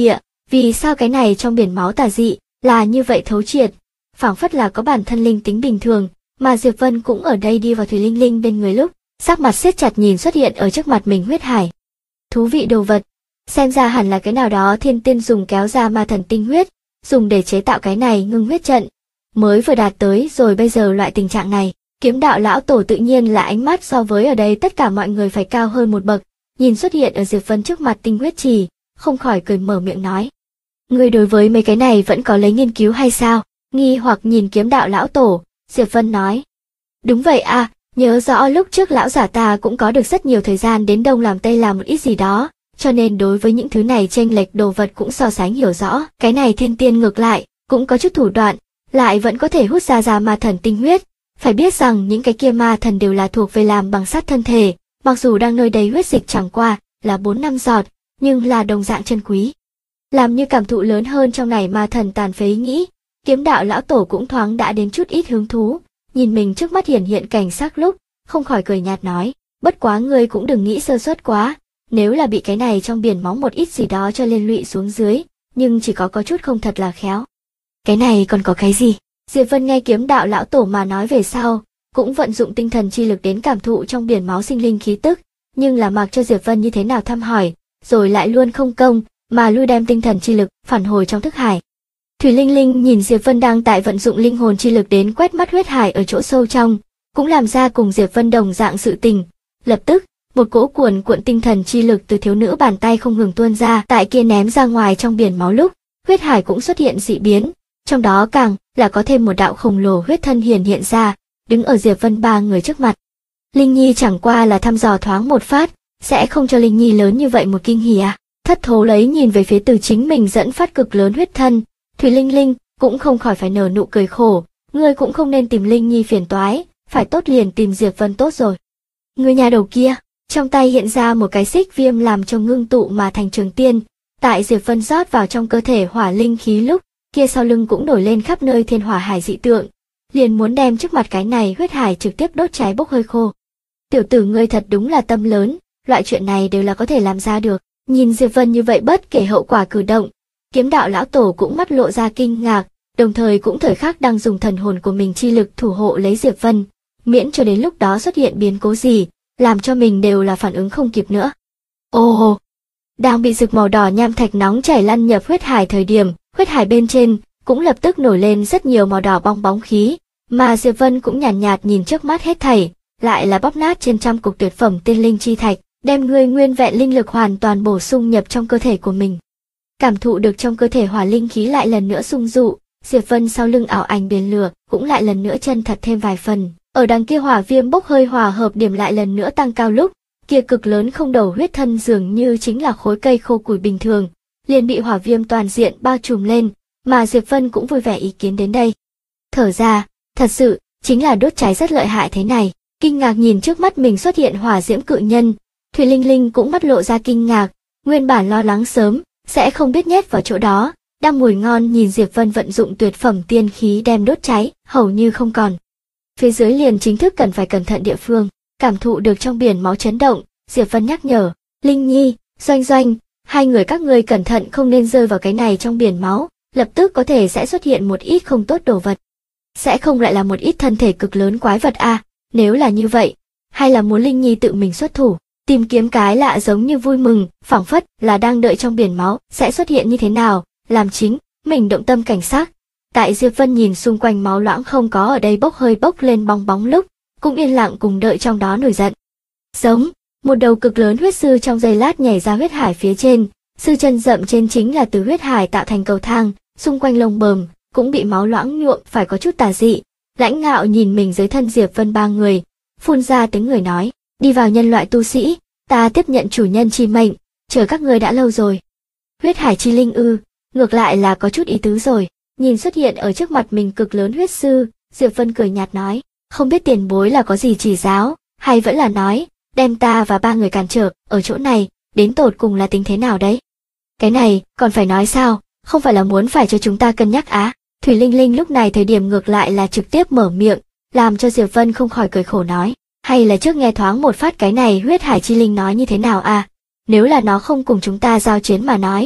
Vì sao cái này trong biển máu tà dị là như vậy thấu triệt, phảng phất là có bản thân linh tính bình thường, mà Diệp Vân cũng ở đây đi vào Thủy Linh Linh bên người lúc, sắc mặt siết chặt nhìn xuất hiện ở trước mặt mình huyết hải. Thú vị đồ vật, xem ra hẳn là cái nào đó thiên tiên dùng kéo ra ma thần tinh huyết, dùng để chế tạo cái này ngưng huyết trận, mới vừa đạt tới rồi bây giờ loại tình trạng này. Kiếm đạo lão tổ tự nhiên là ánh mắt so với ở đây tất cả mọi người phải cao hơn một bậc, nhìn xuất hiện ở Diệp Vân trước mặt tinh huyết trì, không khỏi cười mở miệng nói. Ngươi đối với mấy cái này vẫn có lấy nghiên cứu hay sao? Nghi hoặc nhìn kiếm đạo lão tổ, Diệp Vân nói. Đúng vậy à, nhớ rõ lúc trước lão giả ta cũng có được rất nhiều thời gian đến Đông làm Tây làm một ít gì đó, cho nên đối với những thứ này chênh lệch đồ vật cũng so sánh hiểu rõ. Cái này thiên tiên ngược lại, cũng có chút thủ đoạn, lại vẫn có thể hút ra ma thần tinh huyết. Phải biết rằng những cái kia ma thần đều là thuộc về làm bằng sắt thân thể, mặc dù đang nơi đầy huyết dịch chẳng qua là 4-5 giọt, nhưng là đồng dạng chân quý. Làm như cảm thụ lớn hơn trong này ma thần tàn phế nghĩ, kiếm đạo lão tổ cũng thoáng đã đến chút ít hứng thú, nhìn mình trước mắt hiện cảnh sắc lúc, không khỏi cười nhạt nói, bất quá ngươi cũng đừng nghĩ sơ suất quá, nếu là bị cái này trong biển máu một ít gì đó cho liên lụy xuống dưới, nhưng chỉ có chút không thật là khéo. Cái này còn có cái gì? Diệp Vân nghe kiếm đạo lão tổ mà nói về sau, cũng vận dụng tinh thần chi lực đến cảm thụ trong biển máu sinh linh khí tức, nhưng là mặc cho Diệp Vân như thế nào thăm hỏi, rồi lại luôn không công, mà lui đem tinh thần chi lực phản hồi trong thức hải. Thủy Linh Linh nhìn Diệp Vân đang tại vận dụng linh hồn chi lực đến quét mắt huyết hải ở chỗ sâu trong, cũng làm ra cùng Diệp Vân đồng dạng sự tình. Lập tức, một cỗ cuộn tinh thần chi lực từ thiếu nữ bàn tay không ngừng tuôn ra, tại kia ném ra ngoài trong biển máu lúc, huyết hải cũng xuất hiện dị biến, trong đó càng là có thêm một đạo khổng lồ huyết thân hiện ra, đứng ở Diệp Vân ba người trước mặt. Linh Nhi chẳng qua là thăm dò thoáng một phát, sẽ không cho Linh Nhi lớn như vậy một kinh hỉ à? Thất thố lấy nhìn về phía từ chính mình dẫn phát cực lớn huyết thân, Thủy Linh Linh cũng không khỏi phải nở nụ cười khổ, ngươi cũng không nên tìm Linh Nhi phiền toái, phải tốt liền tìm Diệp Vân tốt rồi. Người nhà đầu kia, trong tay hiện ra một cái xích viêm làm cho ngưng tụ mà thành trường tiên, tại Diệp Vân rót vào trong cơ thể hỏa linh khí lúc, kia sau lưng cũng nổi lên khắp nơi thiên hỏa hải dị tượng, liền muốn đem trước mặt cái này huyết hải trực tiếp đốt cháy bốc hơi khô. Tiểu tử ngươi thật đúng là tâm lớn, loại chuyện này đều là có thể làm ra được. Nhìn Diệp Vân như vậy bất kể hậu quả cử động, kiếm đạo lão tổ cũng mắt lộ ra kinh ngạc, đồng thời cũng thời khắc đang dùng thần hồn của mình chi lực thủ hộ lấy Diệp Vân, miễn cho đến lúc đó xuất hiện biến cố gì, làm cho mình đều là phản ứng không kịp nữa. Ồ, đang bị rực màu đỏ nham thạch nóng chảy lăn nhập huyết hải thời điểm, huyết hải bên trên cũng lập tức nổi lên rất nhiều màu đỏ bong bóng khí, mà Diệp Vân cũng nhàn nhạt nhìn trước mắt hết thảy, lại là bóp nát trên trăm cục tuyệt phẩm tiên linh chi thạch, đem người nguyên vẹn linh lực hoàn toàn bổ sung nhập trong cơ thể của mình. Cảm thụ được trong cơ thể hỏa linh khí lại lần nữa sung dụ, Diệp Vân sau lưng ảo ảnh biển lửa cũng lại lần nữa chân thật thêm vài phần. Ở đằng kia hỏa viêm bốc hơi hòa hợp điểm lại lần nữa tăng cao lúc, kia cực lớn không đầu huyết thân dường như chính là khối cây khô củi bình thường, liền bị hỏa viêm toàn diện bao trùm lên, mà Diệp Vân cũng vui vẻ ý kiến đến đây. Thở ra, thật sự, chính là đốt cháy rất lợi hại thế này, kinh ngạc nhìn trước mắt mình xuất hiện hỏa diễm cự nhân, Thủy Linh Linh cũng mắt lộ ra kinh ngạc, nguyên bản lo lắng sớm, sẽ không biết nhét vào chỗ đó, đang mùi ngon nhìn Diệp Vân vận dụng tuyệt phẩm tiên khí đem đốt cháy, hầu như không còn. Phía dưới liền chính thức cần phải cẩn thận địa phương, cảm thụ được trong biển máu chấn động, Diệp Vân nhắc nhở, Linh Nhi, Doanh Doanh, hai người các ngươi cẩn thận không nên rơi vào cái này trong biển máu, lập tức có thể sẽ xuất hiện một ít không tốt đồ vật. Sẽ không lại là một ít thân thể cực lớn quái vật à, nếu là như vậy, hay là muốn Linh Nhi tự mình xuất thủ, tìm kiếm cái lạ giống như vui mừng, phảng phất là đang đợi trong biển máu sẽ xuất hiện như thế nào, làm chính mình động tâm cảnh giác. Tại Diệp Vân nhìn xung quanh máu loãng không có ở đây bốc hơi bốc lên bong bóng lúc, cũng yên lặng cùng đợi trong đó nổi giận. Giống, một đầu cực lớn huyết sư trong giây lát nhảy ra huyết hải phía trên, sư chân rậm trên chính là từ huyết hải tạo thành cầu thang, xung quanh lông bờm cũng bị máu loãng nhuộm phải có chút tà dị. Lãnh ngạo nhìn mình dưới thân Diệp Vân ba người, phun ra tiếng người nói, đi vào nhân loại tu sĩ, ta tiếp nhận chủ nhân chi mệnh, chờ các ngươi đã lâu rồi. Huyết hải chi linh ư, ngược lại là có chút ý tứ rồi. Nhìn xuất hiện ở trước mặt mình cực lớn huyết sư, Diệp Vân cười nhạt nói, không biết tiền bối là có gì chỉ giáo, hay vẫn là nói, đem ta và ba người cản trở, ở chỗ này, đến tột cùng là tính thế nào đấy? Cái này, còn phải nói sao, không phải là muốn phải cho chúng ta cân nhắc á? Thủy Linh Linh lúc này thời điểm ngược lại là trực tiếp mở miệng, làm cho Diệp Vân không khỏi cười khổ nói, hay là trước nghe thoáng một phát cái này huyết hải chi linh nói như thế nào à? Nếu là nó không cùng chúng ta giao chiến mà nói,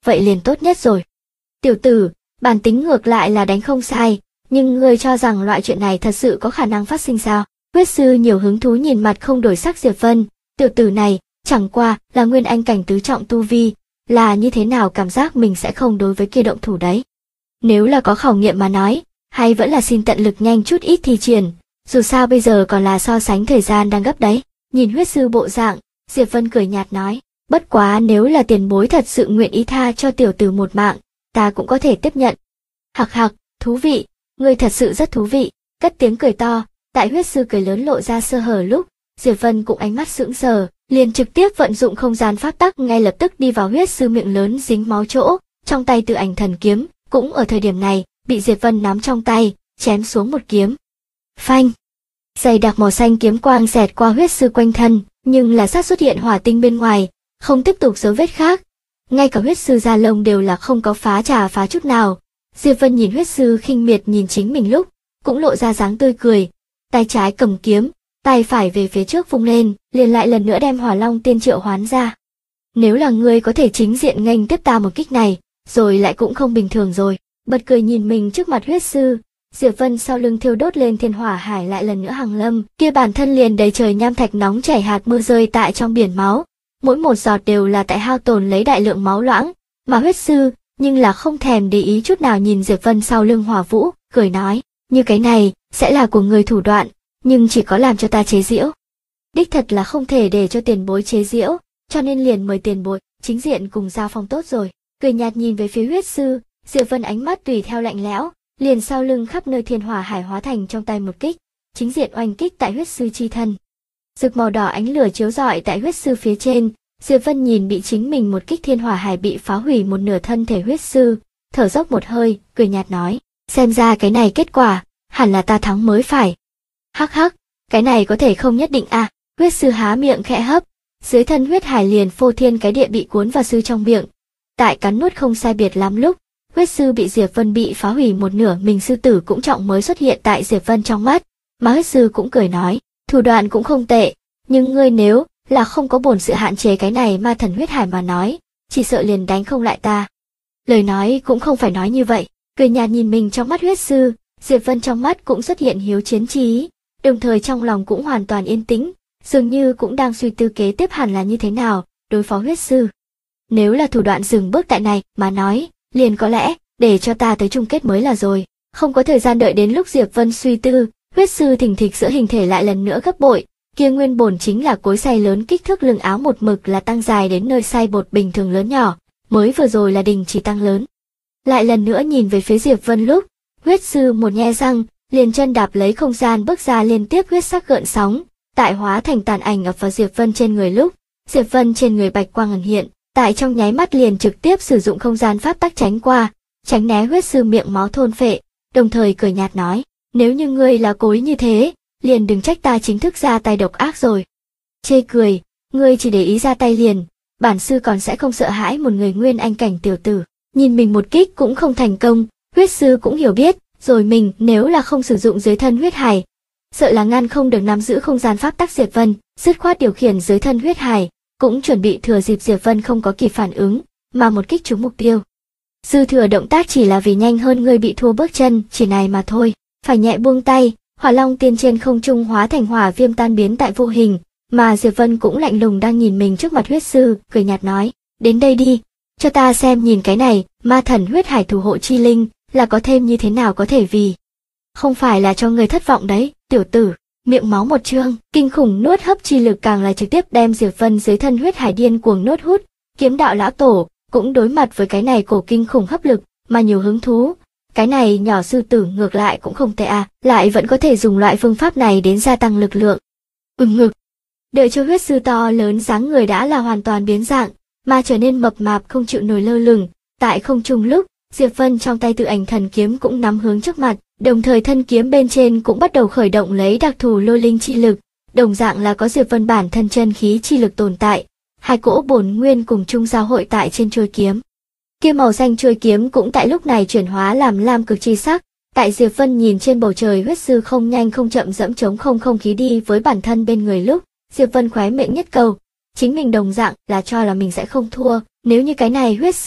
vậy liền tốt nhất rồi. Tiểu tử, bản tính ngược lại là đánh không sai, nhưng ngươi cho rằng loại chuyện này thật sự có khả năng phát sinh sao? Huyết sư nhiều hứng thú nhìn mặt không đổi sắc Diệp Vân, tiểu tử này, chẳng qua là nguyên anh cảnh tứ trọng tu vi, là như thế nào cảm giác mình sẽ không đối với kia động thủ đấy. Nếu là có khảo nghiệm mà nói, hay vẫn là xin tận lực nhanh chút ít thi triển, dù sao bây giờ còn là so sánh thời gian đang gấp đấy. Nhìn huyết sư bộ dạng, Diệp Vân cười nhạt nói, bất quá nếu là tiền bối thật sự nguyện ý tha cho tiểu tử một mạng, ta cũng có thể tiếp nhận. Hặc hặc, thú vị, ngươi thật sự rất thú vị, cất tiếng cười to, tại huyết sư cười lớn lộ ra sơ hở lúc, Diệp Vân cũng ánh mắt sững sờ, liền trực tiếp vận dụng không gian pháp tắc ngay lập tức đi vào huyết sư miệng lớn dính máu chỗ, trong tay Tự Ảnh Thần Kiếm, cũng ở thời điểm này, bị Diệp Vân nắm trong tay, chém xuống một kiếm. Phanh! Dày đặc màu xanh kiếm quang xẹt qua huyết sư quanh thân, nhưng là sát xuất hiện hỏa tinh bên ngoài, không tiếp tục dấu vết khác. Ngay cả huyết sư da lông đều là không có phá chút nào. Diệp Vân nhìn huyết sư khinh miệt nhìn chính mình lúc, cũng lộ ra dáng tươi cười, tay trái cầm kiếm, tay phải về phía trước vung lên, liền lại lần nữa đem Hỏa Long Tiên triệu hoán ra. Nếu là ngươi có thể chính diện nghênh tiếp ta một kích này, rồi lại cũng không bình thường rồi. Bật cười nhìn mình trước mặt huyết sư, Diệp Vân sau lưng thiêu đốt lên thiên hỏa hải lại lần nữa hàng lâm, kia bản thân liền đầy trời nham thạch nóng chảy hạt mưa rơi tại trong biển máu, mỗi một giọt đều là tại hao tồn lấy đại lượng máu loãng, mà huyết sư nhưng là không thèm để ý chút nào nhìn Diệp Vân sau lưng hỏa vũ, cười nói, như cái này sẽ là của người thủ đoạn, nhưng chỉ có làm cho ta chế giễu. Đích thật là không thể để cho tiền bối chế giễu, cho nên liền mời tiền bối chính diện cùng giao phong tốt rồi. Cười nhạt nhìn về phía huyết sư, Diệp Vân ánh mắt tùy theo lạnh lẽo, liền sau lưng khắp nơi thiên hỏa hải hóa thành trong tay một kích, chính diện oanh kích tại huyết sư chi thân. Rực màu đỏ ánh lửa chiếu rọi tại huyết sư phía trên, Diệp Vân nhìn bị chính mình một kích thiên hỏa hải bị phá hủy một nửa thân thể huyết sư, thở dốc một hơi, cười nhạt nói, xem ra cái này kết quả, hẳn là ta thắng mới phải. Hắc hắc, cái này có thể không nhất định à, huyết sư há miệng khẽ hấp, dưới thân huyết hải liền phô thiên cái địa bị cuốn vào sư trong miệng. Tại cắn nuốt không sai biệt lắm lúc, huyết sư bị Diệp Vân bị phá hủy một nửa mình sư tử cũng trọng mới xuất hiện tại Diệp Vân trong mắt, mà huyết sư cũng cười nói, thủ đoạn cũng không tệ, nhưng ngươi nếu là không có bổn sự hạn chế cái này ma thần huyết hải mà nói, chỉ sợ liền đánh không lại ta. Lời nói cũng không phải nói như vậy, cười nhạt nhìn mình trong mắt huyết sư, Diệp Vân trong mắt cũng xuất hiện hiếu chiến chí, đồng thời trong lòng cũng hoàn toàn yên tĩnh, dường như cũng đang suy tư kế tiếp hẳn là như thế nào đối phó huyết sư. Nếu là thủ đoạn dừng bước tại này mà nói, liền có lẽ để cho ta tới chung kết mới là rồi. Không có thời gian đợi đến lúc Diệp Vân suy tư, huyết sư thình thịch giữa hình thể lại lần nữa gấp bội, kia nguyên bổn chính là cối xay lớn kích thước lưng áo một mực là tăng dài đến nơi xay bột bình thường lớn nhỏ, mới vừa rồi là đình chỉ tăng lớn. Lại lần nữa nhìn về phía Diệp Vân lúc, huyết sư một nhe răng, liền chân đạp lấy không gian bước ra liên tiếp huyết sắc gợn sóng, tại hóa thành tàn ảnh ập vào Diệp Vân trên người lúc, Diệp Vân trên người bạch quang ẩn hiện, tại trong nháy mắt liền trực tiếp sử dụng không gian pháp tắc tránh qua, tránh né huyết sư miệng máu thôn phệ, đồng thời cười nhạt nói, nếu như ngươi là cố ý như thế, liền đừng trách ta chính thức ra tay độc ác rồi. Chê cười, ngươi chỉ để ý ra tay liền, bản sư còn sẽ không sợ hãi một người nguyên anh cảnh tiểu tử. Nhìn mình một kích cũng không thành công, huyết sư cũng hiểu biết, rồi mình nếu là không sử dụng dưới thân huyết hải, sợ là ngăn không được nắm giữ không gian pháp tắc Diệp Vân, dứt khoát điều khiển dưới thân huyết hải, cũng chuẩn bị thừa dịp Diệp Vân không có kịp phản ứng, mà một kích trúng mục tiêu. Dư thừa động tác chỉ là vì nhanh hơn người bị thua bước chân, chỉ này mà thôi, phải nhẹ buông tay, Hỏa Long Tiên trên không trung hóa thành hỏa viêm tan biến tại vô hình, mà Diệp Vân cũng lạnh lùng đang nhìn mình trước mặt huyết sư, cười nhạt nói, đến đây đi, cho ta xem nhìn cái này, ma thần huyết hải thủ hộ chi linh, là có thêm như thế nào có thể vì. Không phải là cho người thất vọng đấy, tiểu tử, miệng máu một chương, kinh khủng nuốt hấp chi lực càng là trực tiếp đem Diệp Vân dưới thân huyết hải điên cuồng nuốt hút, Kiếm Đạo lão tổ cũng đối mặt với cái này cổ kinh khủng hấp lực, mà nhiều hứng thú. Cái này nhỏ sư tử ngược lại cũng không tệ à, lại vẫn có thể dùng loại phương pháp này đến gia tăng lực lượng. Ngực. Đợi cho huyết sư to lớn dáng người đã là hoàn toàn biến dạng, mà trở nên mập mạp không chịu nổi lơ lửng, tại không trung lúc, Diệp Vân trong tay Tự Ảnh Thần Kiếm cũng nắm hướng trước mặt, đồng thời thân kiếm bên trên cũng bắt đầu khởi động lấy đặc thù lôi linh chi lực, đồng dạng là có Diệp Vân bản thân chân khí chi lực tồn tại, hai cỗ bổn nguyên cùng chung giao hội tại trên chuôi kiếm. Kia màu xanh chuôi kiếm cũng tại lúc này chuyển hóa làm lam cực chi sắc, tại Diệp Vân nhìn trên bầu trời huyết sư không nhanh không chậm dẫm trống không khí đi với bản thân bên người lúc, Diệp Vân khóe miệng nhất câu, chính mình đồng dạng là cho là mình sẽ không thua, nếu như cái này huyết sư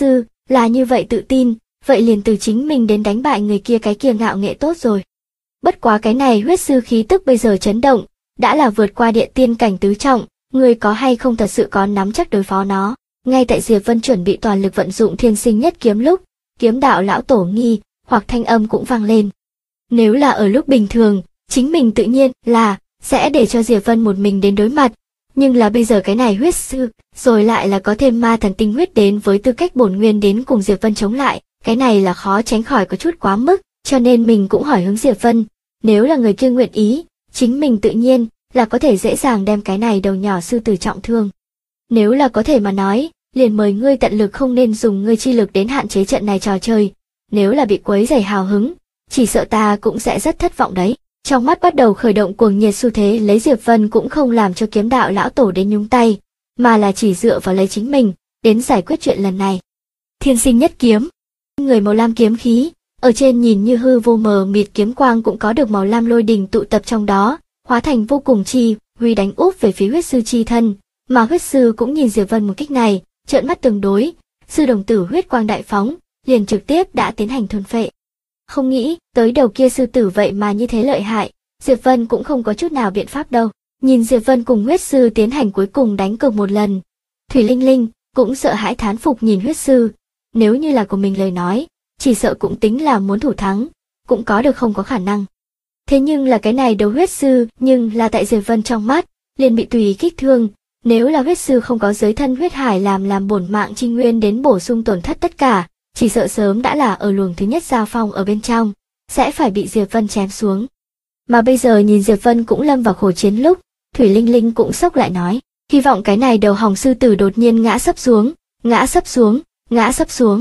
là như vậy tự tin, vậy liền từ chính mình đến đánh bại người kia, cái kia ngạo nghệ tốt rồi. Bất quá cái này huyết sư khí tức bây giờ chấn động, đã là vượt qua địa tiên cảnh tứ trọng, người có hay không thật sự có nắm chắc đối phó nó. Ngay tại Diệp Vân chuẩn bị toàn lực vận dụng thiên sinh nhất kiếm lúc, kiếm đạo lão tổ nghi, hoặc thanh âm cũng vang lên. Nếu là ở lúc bình thường, chính mình tự nhiên là sẽ để cho Diệp Vân một mình đến đối mặt, nhưng là bây giờ cái này huyết sư, rồi lại là có thêm ma thần tinh huyết đến với tư cách bổn nguyên đến cùng Diệp Vân chống lại, cái này là khó tránh khỏi có chút quá mức, cho nên mình cũng hỏi hướng Diệp Vân, nếu là người kia nguyện ý, chính mình tự nhiên là có thể dễ dàng đem cái này đầu nhỏ sư tử trọng thương. Nếu là có thể mà nói, liền mời ngươi tận lực không nên dùng ngươi chi lực đến hạn chế trận này trò chơi, nếu là bị quấy rầy hào hứng, chỉ sợ ta cũng sẽ rất thất vọng đấy. Trong mắt bắt đầu khởi động cuồng nhiệt xu thế, lấy Diệp Vân cũng không làm cho kiếm đạo lão tổ đến nhúng tay, mà là chỉ dựa vào lấy chính mình đến giải quyết chuyện lần này. Thiên sinh nhất kiếm, người màu lam kiếm khí, ở trên nhìn như hư vô mờ mịt kiếm quang cũng có được màu lam lôi đình tụ tập trong đó, hóa thành vô cùng chi huy đánh úp về phía huyết sư chi thân, mà huyết sư cũng nhìn Diệp Vân một kích này, trợn mắt tương đối, sư đồng tử huyết quang đại phóng, liền trực tiếp đã tiến hành thôn phệ. Không nghĩ tới đầu kia sư tử vậy mà như thế lợi hại, Diệp Vân cũng không có chút nào biện pháp đâu. Nhìn Diệp Vân cùng huyết sư tiến hành cuối cùng đánh cược một lần, Thủy Linh Linh cũng sợ hãi thán phục nhìn huyết sư, nếu như là của mình lời nói, chỉ sợ cũng tính là muốn thủ thắng, cũng có được không có khả năng. Thế nhưng là cái này đầu huyết sư, nhưng là tại Diệp Vân trong mắt, liền bị tùy ý kích thương, nếu là huyết sư không có giới thân huyết hải làm bổn mạng chi nguyên đến bổ sung tổn thất tất cả, chỉ sợ sớm đã là ở luồng thứ nhất giao phong ở bên trong, sẽ phải bị Diệp Vân chém xuống. Mà bây giờ nhìn Diệp Vân cũng lâm vào khổ chiến lúc, Thủy Linh Linh cũng sốc lại nói, hy vọng cái này đầu hòng sư tử đột nhiên ngã sấp xuống, ngã sấp xuống, ngã sấp xuống.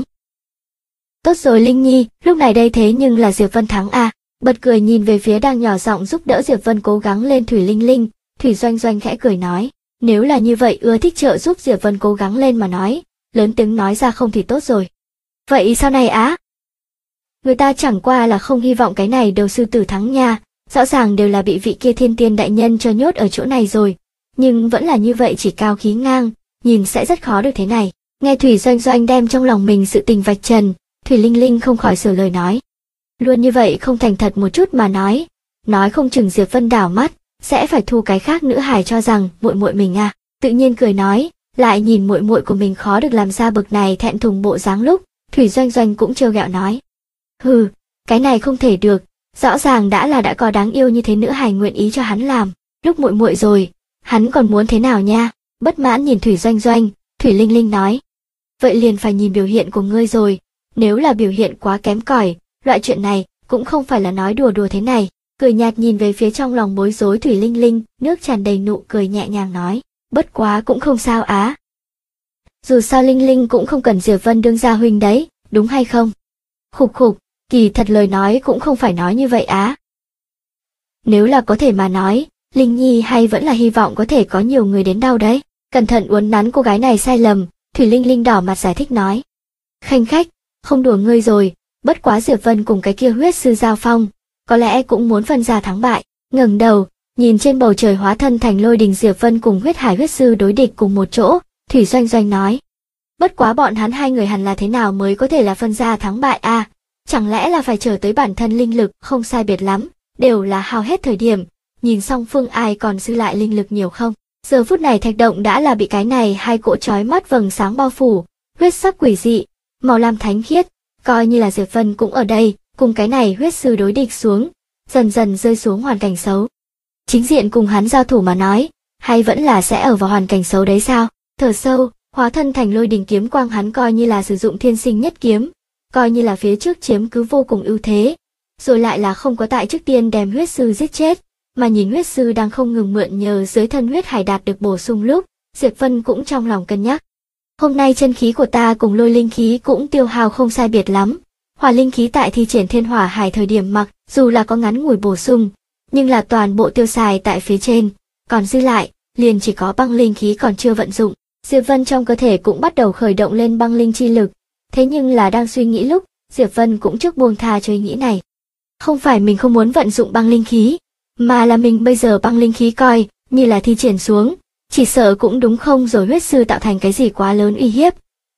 Tốt rồi Linh Nhi, lúc này đây thế nhưng là Diệp Vân thắng à, bật cười nhìn về phía đang nhỏ giọng giúp đỡ Diệp Vân cố gắng lên Thủy Linh Linh, Thủy Doanh Doanh khẽ cười nói, nếu là như vậy ưa thích trợ giúp Diệp Vân cố gắng lên mà nói, lớn tiếng nói ra không thì tốt rồi. Vậy sau này á? Người ta chẳng qua là không hy vọng cái này đầu sư tử thắng nha, rõ ràng đều là bị vị kia thiên tiên đại nhân cho nhốt ở chỗ này rồi, nhưng vẫn là như vậy chỉ cao khí ngang, nhìn sẽ rất khó được thế này. Nghe Thủy Doanh Doanh đem trong lòng mình sự tình vạch trần, Thủy Linh Linh không khỏi sửa lời nói. Luôn như vậy không thành thật một chút mà nói không chừng Diệp Vân đảo mắt, sẽ phải thu cái khác nữ hài cho rằng muội muội mình à, tự nhiên cười nói, lại nhìn muội muội của mình khó được làm ra bực này thẹn thùng bộ dáng lúc, Thủy Doanh Doanh cũng trêu ghẹo nói. Hừ, cái này không thể được, rõ ràng đã có đáng yêu như thế nữ hài nguyện ý cho hắn làm, lúc muội muội rồi, hắn còn muốn thế nào nha? Bất mãn nhìn Thủy Doanh Doanh, Thủy Linh Linh nói. Vậy liền phải nhìn biểu hiện của ngươi rồi, nếu là biểu hiện quá kém cỏi, loại chuyện này cũng không phải là nói đùa thế này. Cười nhạt nhìn về phía trong lòng bối rối Thủy Linh Linh, nước tràn đầy nụ cười nhẹ nhàng nói, bất quá cũng không sao á. Dù sao Linh Linh cũng không cần Diệp Vân đương gia huynh đấy, đúng hay không? Khục khục, kỳ thật lời nói cũng không phải nói như vậy á. Nếu là có thể mà nói, Linh Nhi hay vẫn là hy vọng có thể có nhiều người đến đâu đấy. Cẩn thận uốn nắn cô gái này sai lầm, Thủy Linh Linh đỏ mặt giải thích nói. Khanh khách, không đùa ngươi rồi, bất quá Diệp Vân cùng cái kia huyết sư giao phong, có lẽ cũng muốn phân ra thắng bại. Ngẩng đầu, nhìn trên bầu trời hóa thân thành lôi đình Diệp Vân cùng huyết hải huyết sư đối địch cùng một chỗ, Thủy Doanh Doanh nói. Bất quá bọn hắn hai người hẳn là thế nào mới có thể là phân ra thắng bại à? Chẳng lẽ là phải chờ tới bản thân linh lực không sai biệt lắm, đều là hao hết thời điểm, nhìn song phương ai còn dư lại linh lực nhiều không? Giờ phút này thạch động đã là bị cái này hai cỗ chói mắt vầng sáng bao phủ, huyết sắc quỷ dị, màu lam thánh khiết, coi như là Diệp Vân cũng ở đây, cùng cái này huyết sư đối địch xuống, dần dần rơi xuống hoàn cảnh xấu. Chính diện cùng hắn giao thủ mà nói, hay vẫn là sẽ ở vào hoàn cảnh xấu đấy sao? Thở sâu, hóa thân thành lôi đình kiếm quang hắn coi như là sử dụng thiên sinh nhất kiếm, coi như là phía trước chiếm cứ vô cùng ưu thế, rồi lại là không có tại trước tiên đem huyết sư giết chết, mà nhìn huyết sư đang không ngừng mượn nhờ dưới thân huyết hải đạt được bổ sung lúc, Diệp Vân cũng trong lòng cân nhắc. Hôm nay chân khí của ta cùng lôi linh khí cũng tiêu hao không sai biệt lắm, hỏa linh khí tại thi triển thiên hỏa hải thời điểm mặc dù là có ngắn ngủi bổ sung, nhưng là toàn bộ tiêu xài tại phía trên, còn dư lại, liền chỉ có băng linh khí còn chưa vận dụng. Diệp Vân trong cơ thể cũng bắt đầu khởi động lên băng linh chi lực, thế nhưng là đang suy nghĩ lúc, Diệp Vân cũng trước buông tha cho ý nghĩ này. Không phải mình không muốn vận dụng băng linh khí, mà là mình bây giờ băng linh khí coi như là thi triển xuống, chỉ sợ cũng đúng không rồi huyết sư tạo thành cái gì quá lớn uy hiếp.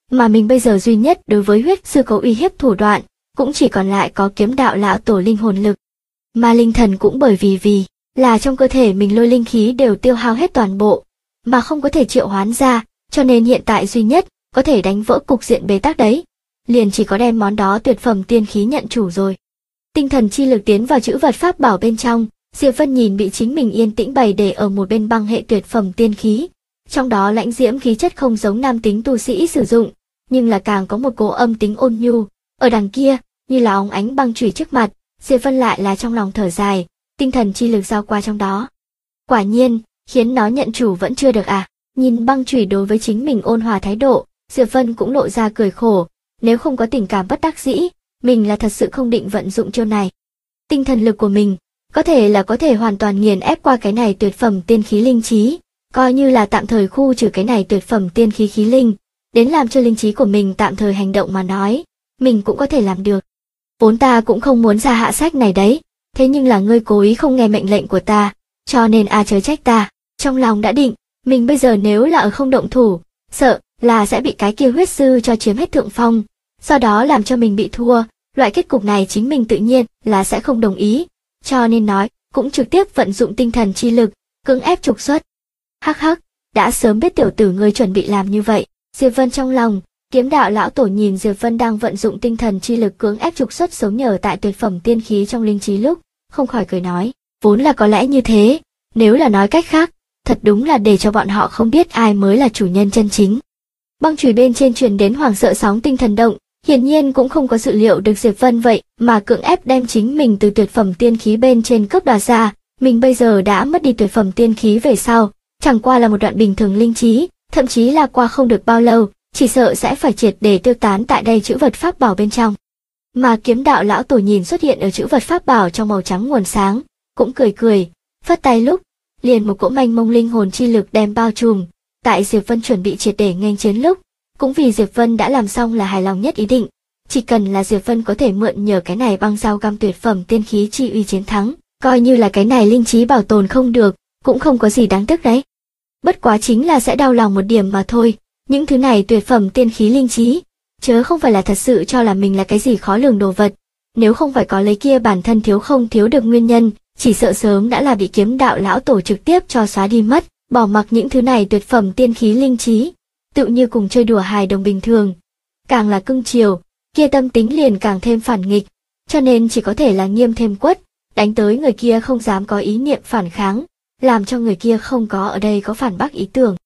Mà mình bây giờ duy nhất đối với huyết sư có uy hiếp thủ đoạn, cũng chỉ còn lại có kiếm đạo lão tổ linh hồn lực. Mà linh thần cũng bởi vì là trong cơ thể mình lôi linh khí đều tiêu hao hết toàn bộ, mà không có thể triệu hoán ra, cho nên hiện tại duy nhất có thể đánh vỡ cục diện bế tắc đấy, liền chỉ có đem món đó tuyệt phẩm tiên khí nhận chủ rồi. Tinh thần chi lực tiến vào chữ vật pháp bảo bên trong, Diệp Vân nhìn bị chính mình yên tĩnh bày để ở một bên băng hệ tuyệt phẩm tiên khí, trong đó lãnh diễm khí chất không giống nam tính tu sĩ sử dụng, nhưng là càng có một cỗ âm tính ôn nhu, ở đằng kia, như là óng ánh băng chủy trước mặt, Diệp Vân lại là trong lòng thở dài, tinh thần chi lực giao qua trong đó. Quả nhiên, khiến nó nhận chủ vẫn chưa được à? Nhìn băng chủy đối với chính mình ôn hòa thái độ, Diệp Vân cũng lộ ra cười khổ, nếu không có tình cảm bất đắc dĩ, mình là thật sự không định vận dụng chiêu này. Tinh thần lực của mình, có thể hoàn toàn nghiền ép qua cái này tuyệt phẩm tiên khí linh trí, coi như là tạm thời khu trừ cái này tuyệt phẩm tiên khí khí linh, đến làm cho linh trí của mình tạm thời hành động mà nói, mình cũng có thể làm được. Vốn ta cũng không muốn ra hạ sách này đấy, thế nhưng là ngươi cố ý không nghe mệnh lệnh của ta, cho nên chớ trách ta. Trong lòng đã định, mình bây giờ nếu là ở không động thủ, sợ là sẽ bị cái kia huyết sư cho chiếm hết thượng phong, sau đó làm cho mình bị thua, loại kết cục này chính mình tự nhiên là sẽ không đồng ý, cho nên nói, cũng trực tiếp vận dụng tinh thần chi lực, cưỡng ép trục xuất. Hắc hắc, đã sớm biết tiểu tử ngươi chuẩn bị làm như vậy. Diệp Vân trong lòng, kiếm đạo lão tổ nhìn Diệp Vân đang vận dụng tinh thần chi lực cưỡng ép trục xuất sống nhờ tại tuyệt phẩm tiên khí trong linh trí lúc, không khỏi cười nói, vốn là có lẽ như thế, nếu là nói cách khác, thật đúng là để cho bọn họ không biết ai mới là chủ nhân chân chính. Băng chùy bên trên truyền đến hoảng sợ sóng tinh thần động, hiển nhiên cũng không có dự liệu được Diệp Vân vậy mà cưỡng ép đem chính mình từ tuyệt phẩm tiên khí bên trên cướp đoạt ra, mình bây giờ đã mất đi tuyệt phẩm tiên khí về sau, chẳng qua là một đoạn bình thường linh trí, thậm chí là qua không được bao lâu, chỉ sợ sẽ phải triệt để tiêu tán tại đây chữ vật pháp bảo bên trong. Mà kiếm đạo lão tổ nhìn xuất hiện ở chữ vật pháp bảo trong màu trắng nguồn sáng, cũng cười, phất tay lúc, liền một cỗ mênh mông linh hồn chi lực đem bao trùm, tại Diệp Vân chuẩn bị triệt để nghênh chiến lúc, cũng vì Diệp Vân đã làm xong là hài lòng nhất ý định, chỉ cần là Diệp Vân có thể mượn nhờ cái này băng dao găm tuyệt phẩm tiên khí chi uy chiến thắng, coi như là cái này linh trí bảo tồn không được, cũng không có gì đáng tiếc đấy. Bất quá chính là sẽ đau lòng một điểm mà thôi, những thứ này tuyệt phẩm tiên khí linh trí, chớ không phải là thật sự cho là mình là cái gì khó lường đồ vật, nếu không phải có lấy kia bản thân thiếu không thiếu được nguyên nhân, chỉ sợ sớm đã là bị kiếm đạo lão tổ trực tiếp cho xóa đi mất, bỏ mặc những thứ này tuyệt phẩm tiên khí linh trí, tự như cùng chơi đùa hài đồng bình thường. Càng là cưng chiều, kia tâm tính liền càng thêm phản nghịch, cho nên chỉ có thể là nghiêm thêm quất, đánh tới người kia không dám có ý niệm phản kháng, làm cho người kia không có ở đây có phản bác ý tưởng.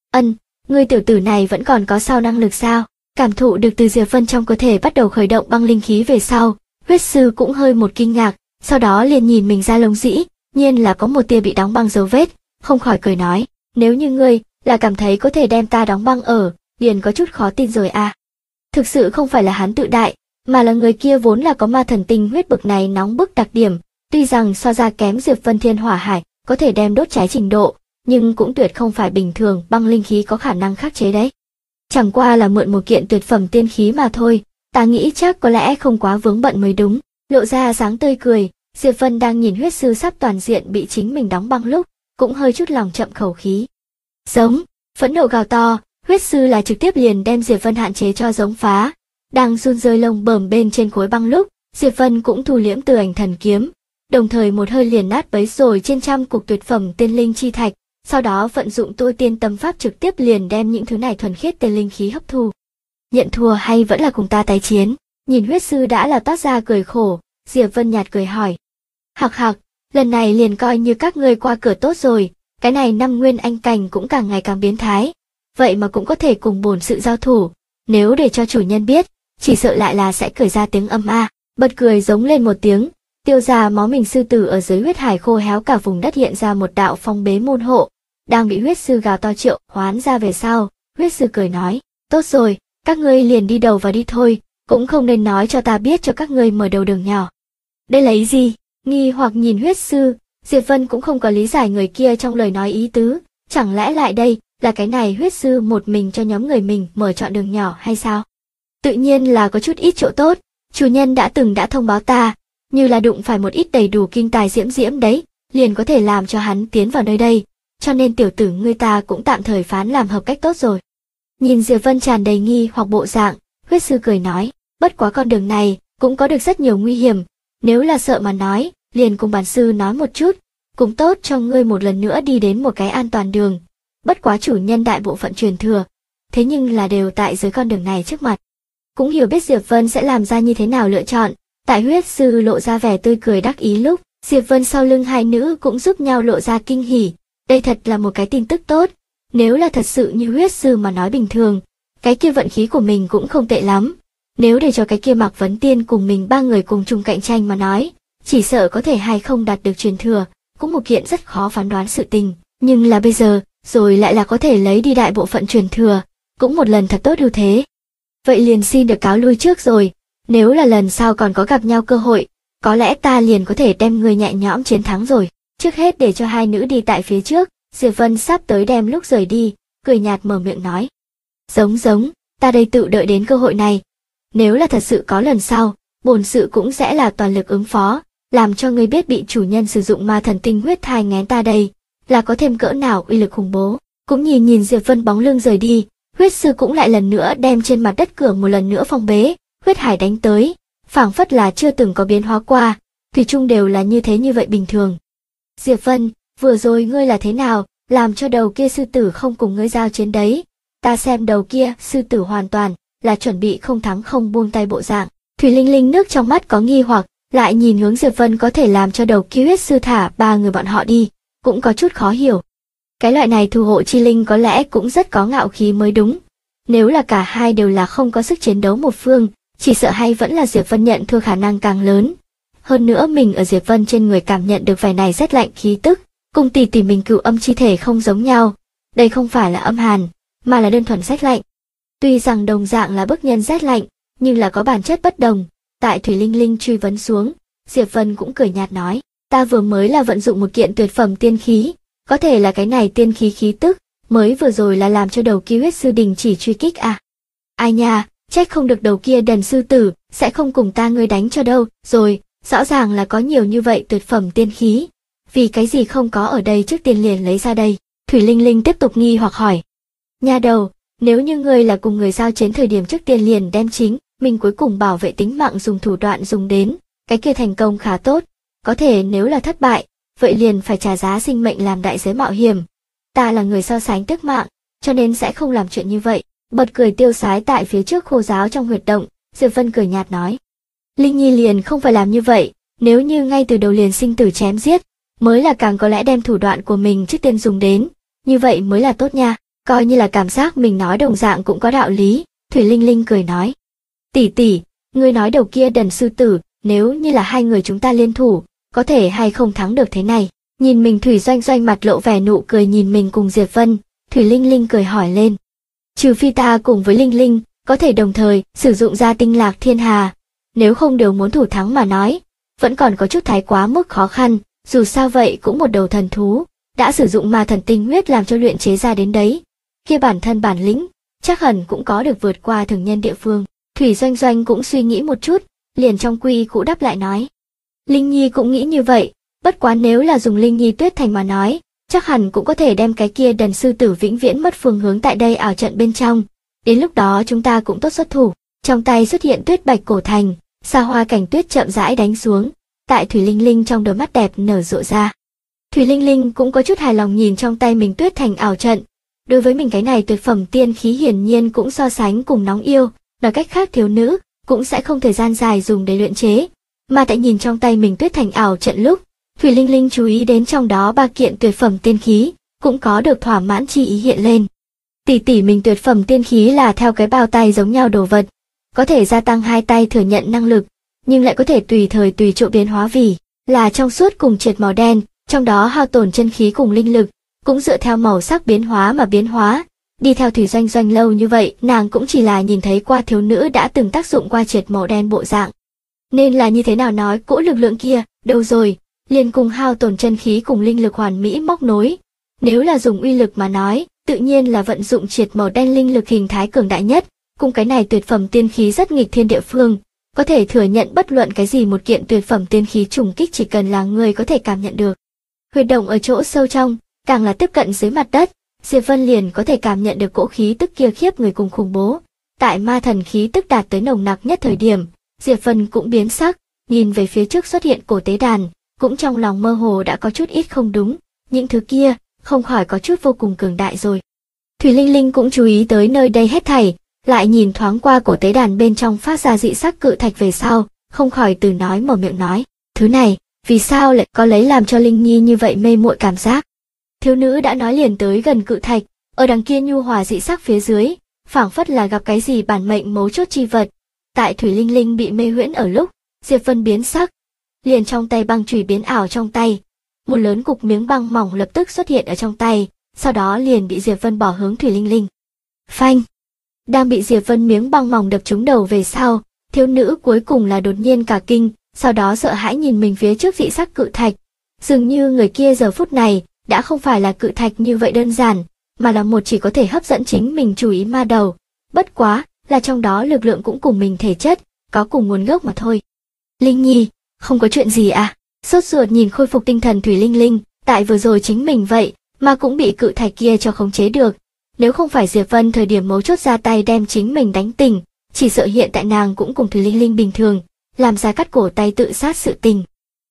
Ngươi tiểu tử này vẫn còn có sao năng lực sao? Cảm thụ được từ Diệp Vân trong cơ thể bắt đầu khởi động băng linh khí về sau, huyết sư cũng hơi một kinh ngạc, sau đó liền nhìn mình ra lông dĩ, nhiên là có một tia bị đóng băng dấu vết, không khỏi cười nói, nếu như ngươi là cảm thấy có thể đem ta đóng băng ở, liền có chút khó tin rồi à. Thực sự không phải là hắn tự đại, mà là người kia vốn là có ma thần tinh huyết bực này nóng bức đặc điểm, tuy rằng so ra kém Diệp Vân thiên hỏa hải, có thể đem đốt cháy trình độ, nhưng cũng tuyệt không phải bình thường băng linh khí có khả năng khắc chế đấy. Chẳng qua là mượn một kiện tuyệt phẩm tiên khí mà thôi, ta nghĩ chắc có lẽ không quá vướng bận mới đúng. Lộ ra dáng tươi cười, Diệp Vân đang nhìn huyết sư sắp toàn diện bị chính mình đóng băng lúc, cũng hơi chút lòng chậm khẩu khí. Giống, phẫn nộ gào to, huyết sư là trực tiếp liền đem Diệp Vân hạn chế cho giống phá. Đang run rơi lông bờm bên trên khối băng lúc, Diệp Vân cũng thu liễm từ ảnh thần kiếm, đồng thời một hơi liền nát bấy rồi trên trăm cục tuyệt phẩm tiên linh chi thạch, sau đó vận dụng tôi tiên tâm pháp trực tiếp liền đem những thứ này thuần khiết tiên linh khí hấp thu. Nhận thua hay vẫn là cùng ta tái chiến? Nhìn huyết sư đã là toát ra cười khổ, Diệp Vân nhạt cười hỏi. Hặc hặc, lần này liền coi như các ngươi qua cửa tốt rồi, cái này năm nguyên anh cảnh cũng càng ngày càng biến thái, vậy mà cũng có thể cùng bổn sự giao thủ, nếu để cho chủ nhân biết, chỉ sợ lại là sẽ cười ra tiếng âm a. Bật cười giống lên một tiếng, tiêu ra máu mình sư tử ở dưới huyết hải khô héo cả vùng đất hiện ra một đạo phong bế môn hộ, đang bị huyết sư gào to triệu hoán ra về sau, huyết sư cười nói, tốt rồi, các ngươi liền đi đầu vào đi thôi, cũng không nên nói cho ta biết cho các ngươi mở đầu đường nhỏ. Đây là ý gì? Nghi hoặc nhìn huyết sư, Diệp Vân cũng không có lý giải người kia trong lời nói ý tứ, chẳng lẽ lại đây là cái này huyết sư một mình cho nhóm người mình mở chọn đường nhỏ hay sao? Tự nhiên là có chút ít chỗ tốt, chủ nhân đã thông báo ta, như là đụng phải một ít đầy đủ kinh tài diễm diễm đấy, liền có thể làm cho hắn tiến vào nơi đây, cho nên tiểu tử ngươi ta cũng tạm thời phán làm hợp cách tốt rồi. Nhìn Diệp Vân tràn đầy nghi hoặc bộ dạng, huyết sư cười nói, bất quá con đường này cũng có được rất nhiều nguy hiểm, nếu là sợ mà nói, liền cùng bản sư nói một chút, cũng tốt cho ngươi một lần nữa đi đến một cái an toàn đường. Bất quá chủ nhân đại bộ phận truyền thừa, thế nhưng là đều tại dưới con đường này trước mặt. Cũng hiểu biết Diệp Vân sẽ làm ra như thế nào lựa chọn, tại huyết sư lộ ra vẻ tươi cười đắc ý lúc, Diệp Vân sau lưng hai nữ cũng giúp nhau lộ ra kinh hỉ, đây thật là một cái tin tức tốt, nếu là thật sự như huyết sư mà nói bình thường, cái kia vận khí của mình cũng không tệ lắm, nếu để cho cái kia Mạc Vấn Tiên cùng mình ba người cùng chung cạnh tranh mà nói, chỉ sợ có thể hay không đạt được truyền thừa, cũng một kiện rất khó phán đoán sự tình, nhưng là bây giờ, rồi lại là có thể lấy đi đại bộ phận truyền thừa, cũng một lần thật tốt ưu thế. Vậy liền xin được cáo lui trước rồi, nếu là lần sau còn có gặp nhau cơ hội, có lẽ ta liền có thể đem người nhẹ nhõm chiến thắng rồi. Trước hết để cho hai nữ đi tại phía trước, Diệp Vân sắp tới đem lúc rời đi, cười nhạt mở miệng nói. Giống, ta đây tự đợi đến cơ hội này. Nếu là thật sự có lần sau, bổn sự cũng sẽ là toàn lực ứng phó, làm cho ngươi biết bị chủ nhân sử dụng ma thần tinh huyết thai nghén ta đây, là có thêm cỡ nào uy lực khủng bố. Cũng nhìn Diệp Vân bóng lưng rời đi, huyết sư cũng lại lần nữa đem trên mặt đất cửa một lần nữa phong bế, huyết hải đánh tới, phảng phất là chưa từng có biến hóa qua, thủy chung đều là như thế như vậy bình thường. Diệp Vân, vừa rồi ngươi là thế nào, làm cho đầu kia sư tử không cùng ngươi giao chiến đấy, ta xem đầu kia sư tử hoàn toàn là chuẩn bị không thắng không buông tay bộ dạng. Thủy Linh Linh nước trong mắt có nghi hoặc, lại nhìn hướng Diệp Vân có thể làm cho đầu kia huyết sư thả ba người bọn họ đi, cũng có chút khó hiểu. Cái loại này thủ hộ chi linh có lẽ cũng rất có ngạo khí mới đúng. Nếu là cả hai đều là không có sức chiến đấu một phương, chỉ sợ hay vẫn là Diệp Vân nhận thua khả năng càng lớn. Hơn nữa mình ở Diệp Vân trên người cảm nhận được vài này rét lạnh khí tức, cùng tỷ mình cửu âm chi thể không giống nhau. Đây không phải là âm hàn, mà là đơn thuần rét lạnh. Tuy rằng đồng dạng là bức nhân rét lạnh, nhưng là có bản chất bất đồng. Tại Thủy Linh Linh truy vấn xuống, Diệp Vân cũng cười nhạt nói, ta vừa mới là vận dụng một kiện tuyệt phẩm tiên khí, có thể là cái này tiên khí khí tức, mới vừa rồi là làm cho đầu kia huyết sư đình chỉ truy kích à. Ai nha, trách không được đầu kia đần sư tử, sẽ không cùng ta ngươi đánh cho đâu, rồi, rõ ràng là có nhiều như vậy tuyệt phẩm tiên khí. Vì cái gì không có ở đây trước tiên liền lấy ra đây? Thủy Linh Linh tiếp tục nghi hoặc hỏi. Nha đầu, nếu như ngươi là cùng người giao chiến thời điểm trước tiên liền đem chính, mình cuối cùng bảo vệ tính mạng dùng thủ đoạn dùng đến, cái kia thành công khá tốt. Có thể nếu là thất bại, vậy liền phải trả giá sinh mệnh làm đại giới mạo hiểm. Ta là người so sánh tước mạng, cho nên sẽ không làm chuyện như vậy. Bật cười tiêu sái tại phía trước khô giáo trong huyệt động, Diệp Vân cười nhạt nói. Linh Nhi liền không phải làm như vậy, nếu như ngay từ đầu liền sinh tử chém giết, mới là càng có lẽ đem thủ đoạn của mình trước tiên dùng đến, như vậy mới là tốt nha, coi như là cảm giác mình nói đồng dạng cũng có đạo lý, Thủy Linh Linh cười nói. Tỷ, ngươi nói đầu kia đần sư tử, nếu như là hai người chúng ta liên thủ, có thể hay không thắng được thế này. Nhìn mình Thủy Doanh mặt lộ vẻ nụ cười nhìn mình cùng Diệp Vân, Thủy Linh Linh cười hỏi lên. Trừ phi ta cùng với Linh Linh, có thể đồng thời sử dụng ra tinh lạc thiên hà, nếu không đều muốn thủ thắng mà nói, vẫn còn có chút thái quá mức khó khăn, dù sao vậy cũng một đầu thần thú, đã sử dụng ma thần tinh huyết làm cho luyện chế ra đến đấy, kia bản thân bản lĩnh, chắc hẳn cũng có được vượt qua thường nhân địa phương. Thủy Doanh cũng suy nghĩ một chút, liền trong quy cũ đáp lại nói. Linh Nhi cũng nghĩ như vậy, bất quá nếu là dùng Linh Nhi tuyết thành mà nói, chắc hẳn cũng có thể đem cái kia đần sư tử vĩnh viễn mất phương hướng tại đây ảo trận bên trong. Đến lúc đó chúng ta cũng tốt xuất thủ. Trong tay xuất hiện tuyết bạch cổ thành, xa hoa cảnh tuyết chậm rãi đánh xuống, tại Thủy Linh Linh trong đôi mắt đẹp nở rộ ra. Thủy Linh Linh cũng có chút hài lòng nhìn trong tay mình tuyết thành ảo trận. Đối với mình cái này tuyệt phẩm tiên khí hiển nhiên cũng so sánh cùng nóng yêu, nói cách khác thiếu nữ cũng sẽ không thời gian dài dùng để luyện chế. Mà tại nhìn trong tay mình tuyết thành ảo trận lúc, Thủy Linh Linh chú ý đến trong đó ba kiện tuyệt phẩm tiên khí, cũng có được thỏa mãn chi ý hiện lên. Tỷ mình tuyệt phẩm tiên khí là theo cái bao tay giống nhau đồ vật, có thể gia tăng hai tay thừa nhận năng lực, nhưng lại có thể tùy thời tùy chỗ biến hóa vì là trong suốt cùng triệt màu đen, trong đó hao tổn chân khí cùng linh lực, cũng dựa theo màu sắc biến hóa mà biến hóa. Đi theo Thủy Doanh lâu như vậy, nàng cũng chỉ là nhìn thấy qua thiếu nữ đã từng tác dụng qua triệt màu đen bộ dạng. Nên là như thế nào nói cỗ lực lượng kia, đâu rồi, liền cùng hao tổn chân khí cùng linh lực hoàn mỹ móc nối. Nếu là dùng uy lực mà nói, tự nhiên là vận dụng triệt màu đen linh lực hình thái cường đại nhất, cùng cái này tuyệt phẩm tiên khí rất nghịch thiên địa phương, có thể thừa nhận bất luận cái gì một kiện tuyệt phẩm tiên khí trùng kích chỉ cần là người có thể cảm nhận được. Huyệt động ở chỗ sâu trong, càng là tiếp cận dưới mặt đất, Diệp Vân liền có thể cảm nhận được cỗ khí tức kia khiếp người cùng khủng bố. Tại ma thần khí tức đạt tới nồng nặc nhất thời điểm, Diệp Vân cũng biến sắc, nhìn về phía trước xuất hiện cổ tế đàn, cũng trong lòng mơ hồ đã có chút ít không đúng, những thứ kia không khỏi có chút vô cùng cường đại rồi. Thủy Linh Linh cũng chú ý tới nơi đây hết thảy, lại nhìn thoáng qua cổ tế đàn bên trong phát ra dị sắc cự thạch về sau, không khỏi từ nói mở miệng nói, thứ này, vì sao lại có lấy làm cho Linh Nhi như vậy mê muội cảm giác. Thiếu nữ đã nói liền tới gần cự thạch, ở đằng kia nhu hòa dị sắc phía dưới, phảng phất là gặp cái gì bản mệnh mấu chốt chi vật. Tại Thủy Linh Linh bị mê huyễn ở lúc, Diệp Vân biến sắc, liền trong tay băng chùy biến ảo trong tay. Một lớn cục miếng băng mỏng lập tức xuất hiện ở trong tay, sau đó liền bị Diệp Vân bỏ hướng Thủy Linh Linh. Phanh! Đang bị Diệp Vân miếng băng mỏng đập trúng đầu về sau, thiếu nữ cuối cùng là đột nhiên cả kinh, sau đó sợ hãi nhìn mình phía trước dị sắc cự thạch. Dường như người kia giờ phút này đã không phải là cự thạch như vậy đơn giản, mà là một chỉ có thể hấp dẫn chính mình chú ý ma đầu. Bất quá, là trong đó lực lượng cũng cùng mình thể chất, có cùng nguồn gốc mà thôi. Linh Nhi, không có chuyện gì à? Sốt ruột nhìn khôi phục tinh thần Thủy Linh Linh, tại vừa rồi chính mình vậy, mà cũng bị cự thạch kia cho khống chế được. Nếu không phải Diệp Vân thời điểm mấu chốt ra tay đem chính mình đánh tỉnh, chỉ sợ hiện tại nàng cũng cùng Thủy Linh Linh bình thường, làm ra cắt cổ tay tự sát sự tình.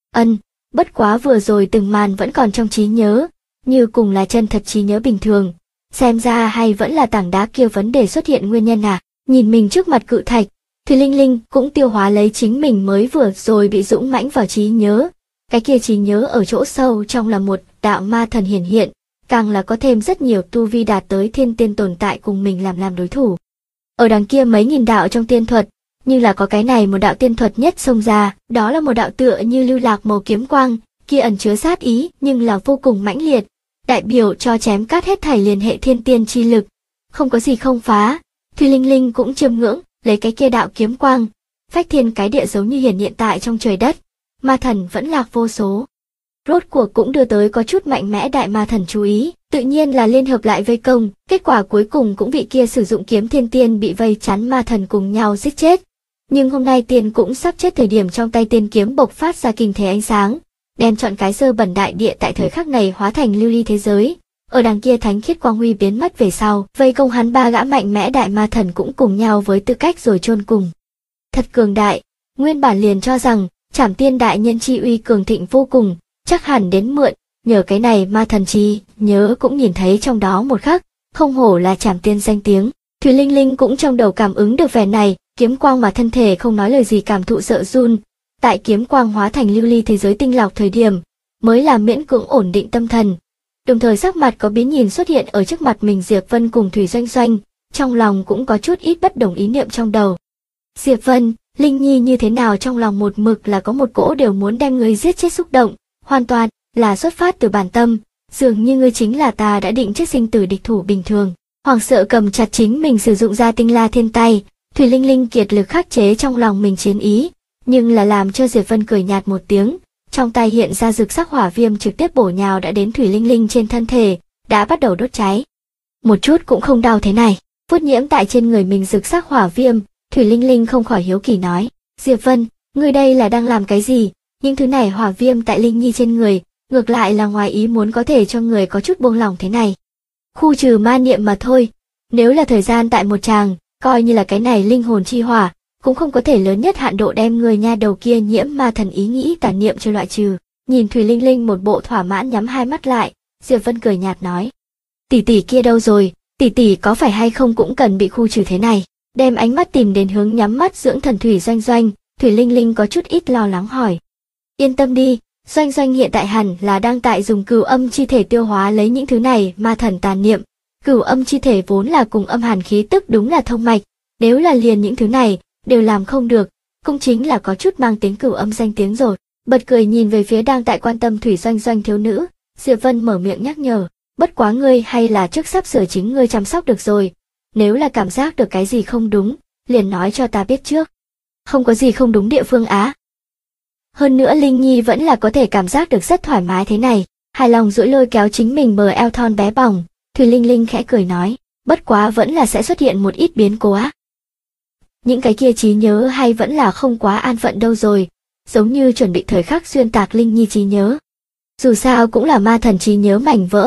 Bất quá vừa rồi từng màn vẫn còn trong trí nhớ, như cùng là chân thật trí nhớ bình thường. Xem ra hay vẫn là tảng đá kia vấn đề xuất hiện nguyên nhân à? Nhìn mình trước mặt cự thạch, Thủy Linh Linh cũng tiêu hóa lấy chính mình mới vừa rồi bị dũng mãnh vào trí nhớ. Cái kia trí nhớ ở chỗ sâu trong là một đạo ma thần hiển hiện, càng là có thêm rất nhiều tu vi đạt tới thiên tiên tồn tại cùng mình làm đối thủ. Ở đằng kia mấy nghìn đạo trong tiên thuật, như là có cái này một đạo tiên thuật nhất xông ra, đó là một đạo tựa như lưu lạc màu kiếm quang, kia ẩn chứa sát ý nhưng là vô cùng mãnh liệt, đại biểu cho chém cắt hết thảy liên hệ thiên tiên chi lực, không có gì không phá. Thủy Linh Linh cũng chiêm ngưỡng lấy cái kia đạo kiếm quang, phách thiên cái địa giống như hiển hiện tại trong trời đất, ma thần vẫn lạc vô số. Rốt cuộc cũng đưa tới có chút mạnh mẽ đại ma thần chú ý, tự nhiên là liên hợp lại vây công, kết quả cuối cùng cũng vị kia sử dụng kiếm thiên tiên bị vây chắn ma thần cùng nhau giết chết. Nhưng hôm nay tiên cũng sắp chết thời điểm trong tay tiên kiếm bộc phát ra kinh thế ánh sáng, đem chọn cái dơ bẩn đại địa tại thời khắc này hóa thành lưu ly thế giới. Ở đằng kia thánh khiết quang huy biến mất về sau, vây công hắn ba gã mạnh mẽ đại ma thần cũng cùng nhau với tư cách rồi chôn cùng. Thật cường đại, nguyên bản liền cho rằng Trảm Tiên đại nhân chi uy cường thịnh vô cùng, chắc hẳn đến mượn, nhờ cái này ma thần chi, nhớ cũng nhìn thấy trong đó một khắc, không hổ là Trảm Tiên danh tiếng. Thủy Linh Linh cũng trong đầu cảm ứng được vẻ này, kiếm quang mà thân thể không nói lời gì cảm thụ sợ run. Tại kiếm quang hóa thành lưu ly thế giới tinh lọc thời điểm, mới là miễn cưỡng ổn định tâm thần. Đồng thời sắc mặt có biến nhìn xuất hiện ở trước mặt mình Diệp Vân cùng Thủy Doanh Doanh, trong lòng cũng có chút ít bất đồng ý niệm trong đầu. Diệp Vân, Linh Nhi như thế nào trong lòng một mực là có một cỗ đều muốn đem ngươi giết chết xúc động, hoàn toàn là xuất phát từ bản tâm, dường như ngươi chính là ta đã định trước sinh tử địch thủ bình thường. Hoảng sợ cầm chặt chính mình sử dụng ra tinh la thiên tay, Thủy Linh Linh kiệt lực khắc chế trong lòng mình chiến ý, nhưng là làm cho Diệp Vân cười nhạt một tiếng, trong tay hiện ra rực sắc hỏa viêm trực tiếp bổ nhào đã đến Thủy Linh Linh trên thân thể, đã bắt đầu đốt cháy. Một chút cũng không đau thế này, vuốt nhiễm tại trên người mình rực sắc hỏa viêm, Thủy Linh Linh không khỏi hiếu kỳ nói, Diệp Vân, ngươi đây là đang làm cái gì? Những thứ này hỏa viêm tại Linh Nhi trên người, ngược lại là ngoài ý muốn có thể cho người có chút buông lỏng thế này. Khu trừ ma niệm mà thôi, nếu là thời gian tại một tràng, coi như là cái này linh hồn chi hỏa, cũng không có thể lớn nhất hạn độ đem người nha đầu kia nhiễm ma thần ý nghĩ tà niệm cho loại trừ. Nhìn Thủy Linh Linh một bộ thỏa mãn nhắm hai mắt lại, Diệp Vân cười nhạt nói, tỷ tỷ kia đâu rồi, tỷ tỷ có phải hay không cũng cần bị khu trừ thế này. Đem ánh mắt tìm đến hướng nhắm mắt dưỡng thần Thủy Doanh Doanh, Thủy Linh Linh có chút ít lo lắng hỏi. Yên tâm đi, Doanh Doanh hiện tại hẳn là đang tại dùng cửu âm chi thể tiêu hóa lấy những thứ này ma thần tàn niệm. Cửu âm chi thể vốn là cùng âm hàn khí tức đúng là thông mạch, nếu là liền những thứ này đều làm không được, cũng chính là có chút mang tiếng cửu âm danh tiếng rồi. Bật cười nhìn về phía đang tại quan tâm Thủy Doanh Doanh thiếu nữ, Diệp Vân mở miệng nhắc nhở, bất quá ngươi hay là trước sắp sửa chính ngươi chăm sóc được rồi, nếu là cảm giác được cái gì không đúng, liền nói cho ta biết trước. Không có gì không đúng địa phương á. Hơn nữa Linh Nhi vẫn là có thể cảm giác được rất thoải mái thế này, hài lòng duỗi lôi kéo chính mình bờ eo thon bé bỏng, Thủy Linh Linh khẽ cười nói, bất quá vẫn là sẽ xuất hiện một ít biến cố á. Những cái kia trí nhớ hay vẫn là không quá an phận đâu rồi, giống như chuẩn bị thời khắc xuyên tạc Linh Nhi trí nhớ. Dù sao cũng là ma thần trí nhớ mảnh vỡ,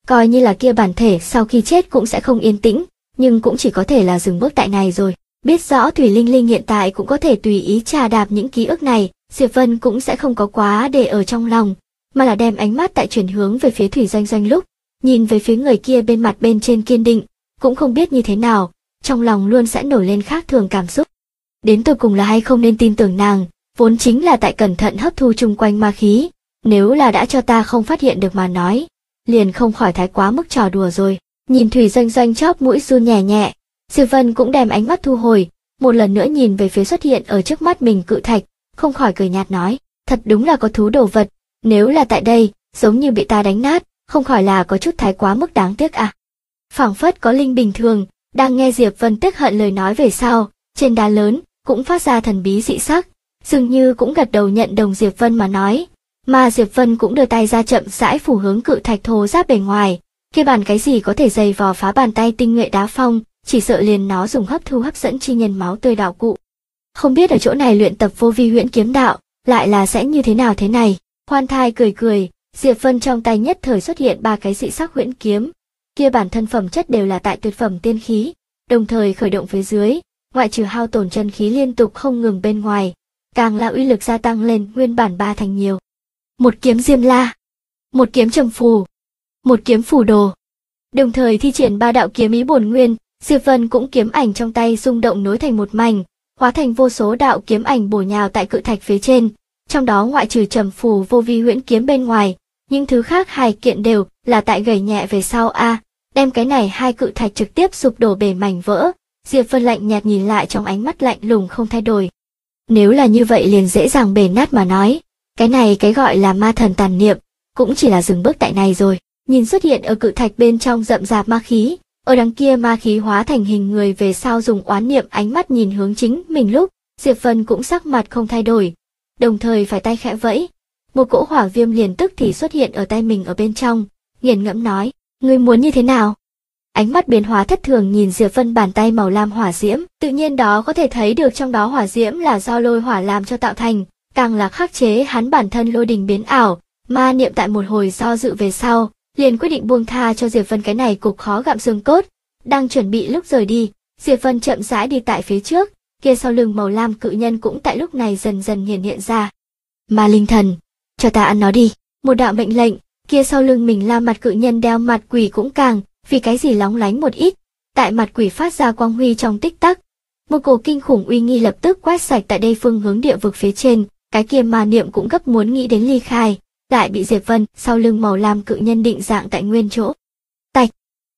coi như là kia bản thể sau khi chết cũng sẽ không yên tĩnh, nhưng cũng chỉ có thể là dừng bước tại này rồi. Biết rõ Thủy Linh Linh hiện tại cũng có thể tùy ý trà đạp những ký ức này, Diệp Vân cũng sẽ không có quá để ở trong lòng, mà là đem ánh mắt tại chuyển hướng về phía Thủy Doanh Doanh lúc, nhìn về phía người kia bên mặt bên trên kiên định, cũng không biết như thế nào, trong lòng luôn sẽ nổi lên khác thường cảm xúc. Đến tột cùng là hay không nên tin tưởng nàng, vốn chính là tại cẩn thận hấp thu chung quanh ma khí, nếu là đã cho ta không phát hiện được mà nói, liền không khỏi thái quá mức trò đùa rồi. Nhìn Thủy Doanh Doanh chóp mũi run nhẹ nhẹ, Diệp Vân cũng đem ánh mắt thu hồi, một lần nữa nhìn về phía xuất hiện ở trước mắt mình cự thạch, không khỏi cười nhạt nói, thật đúng là có thú đồ vật, nếu là tại đây, giống như bị ta đánh nát, không khỏi là có chút thái quá mức đáng tiếc à. Phảng phất có linh bình thường, đang nghe Diệp Vân tức hận lời nói về sau, trên đá lớn, cũng phát ra thần bí dị sắc, dường như cũng gật đầu nhận đồng Diệp Vân mà nói, mà Diệp Vân cũng đưa tay ra chậm rãi phủ hướng cự thạch thô ráp bề ngoài, kia bàn cái gì có thể dày vò phá bàn tay tinh nhuệ đá phong, chỉ sợ liền nó dùng hấp thu hấp dẫn chi nhân máu tươi đạo cụ. Không biết ở chỗ này luyện tập vô vi huyễn kiếm đạo, lại là sẽ như thế nào thế này. Khoan thai cười cười, Diệp Vân trong tay nhất thời xuất hiện 3 cái dị sắc huyễn kiếm, kia bản thân phẩm chất đều là tại tuyệt phẩm tiên khí, đồng thời khởi động phía dưới, ngoại trừ hao tổn chân khí liên tục không ngừng bên ngoài, càng là uy lực gia tăng lên nguyên bản 3 thành nhiều. Một kiếm Diêm La, một kiếm Trầm Phù, một kiếm Phù Đồ. Đồng thời thi triển 3 đạo kiếm ý bổn nguyên, Diệp Vân cũng kiếm ảnh trong tay rung động nối thành một mảnh, hóa thành vô số đạo kiếm ảnh bổ nhào tại cự thạch phía trên, trong đó ngoại trừ Trầm Phù vô vi huyễn kiếm bên ngoài, những thứ khác 2 kiện đều là tại gầy nhẹ về sau đem cái này 2 cự thạch trực tiếp sụp đổ bể mảnh vỡ. Diệp Vân lạnh nhạt nhìn lại trong ánh mắt lạnh lùng không thay đổi. Nếu là như vậy liền dễ dàng bể nát mà nói, cái này cái gọi là ma thần tàn niệm, cũng chỉ là dừng bước tại này rồi. Nhìn xuất hiện ở cự thạch bên trong rậm rạp ma khí, ở đằng kia ma khí hóa thành hình người về sau dùng oán niệm ánh mắt nhìn hướng chính mình lúc, Diệp Vân cũng sắc mặt không thay đổi, đồng thời phải tay khẽ vẫy, một cỗ hỏa viêm liền tức thì xuất hiện ở tay mình ở bên trong, nghiền ngẫm nói, ngươi muốn như thế nào? Ánh mắt biến hóa thất thường nhìn Diệp Vân bàn tay màu lam hỏa diễm, tự nhiên đó có thể thấy được trong đó hỏa diễm là do lôi hỏa làm cho tạo thành, càng là khắc chế hắn bản thân lôi đình biến ảo, ma niệm tại một hồi do dự về sau, liền quyết định buông tha cho Diệp Vân cái này cục khó gặm xương cốt, đang chuẩn bị lúc rời đi, Diệp Vân chậm rãi đi tại phía trước, kia sau lưng màu lam cự nhân cũng tại lúc này dần dần hiện ra. Ma linh thần, cho ta ăn nó đi, một đạo mệnh lệnh, kia sau lưng mình la mặt cự nhân đeo mặt quỷ cũng càng, vì cái gì lóng lánh một ít, tại mặt quỷ phát ra quang huy trong tích tắc. Một cổ kinh khủng uy nghi lập tức quét sạch tại đây phương hướng địa vực phía trên, cái kia ma niệm cũng gấp muốn nghĩ đến ly khai, lại bị Diệp Vân sau lưng màu lam cự nhân định dạng tại nguyên chỗ. Tạch.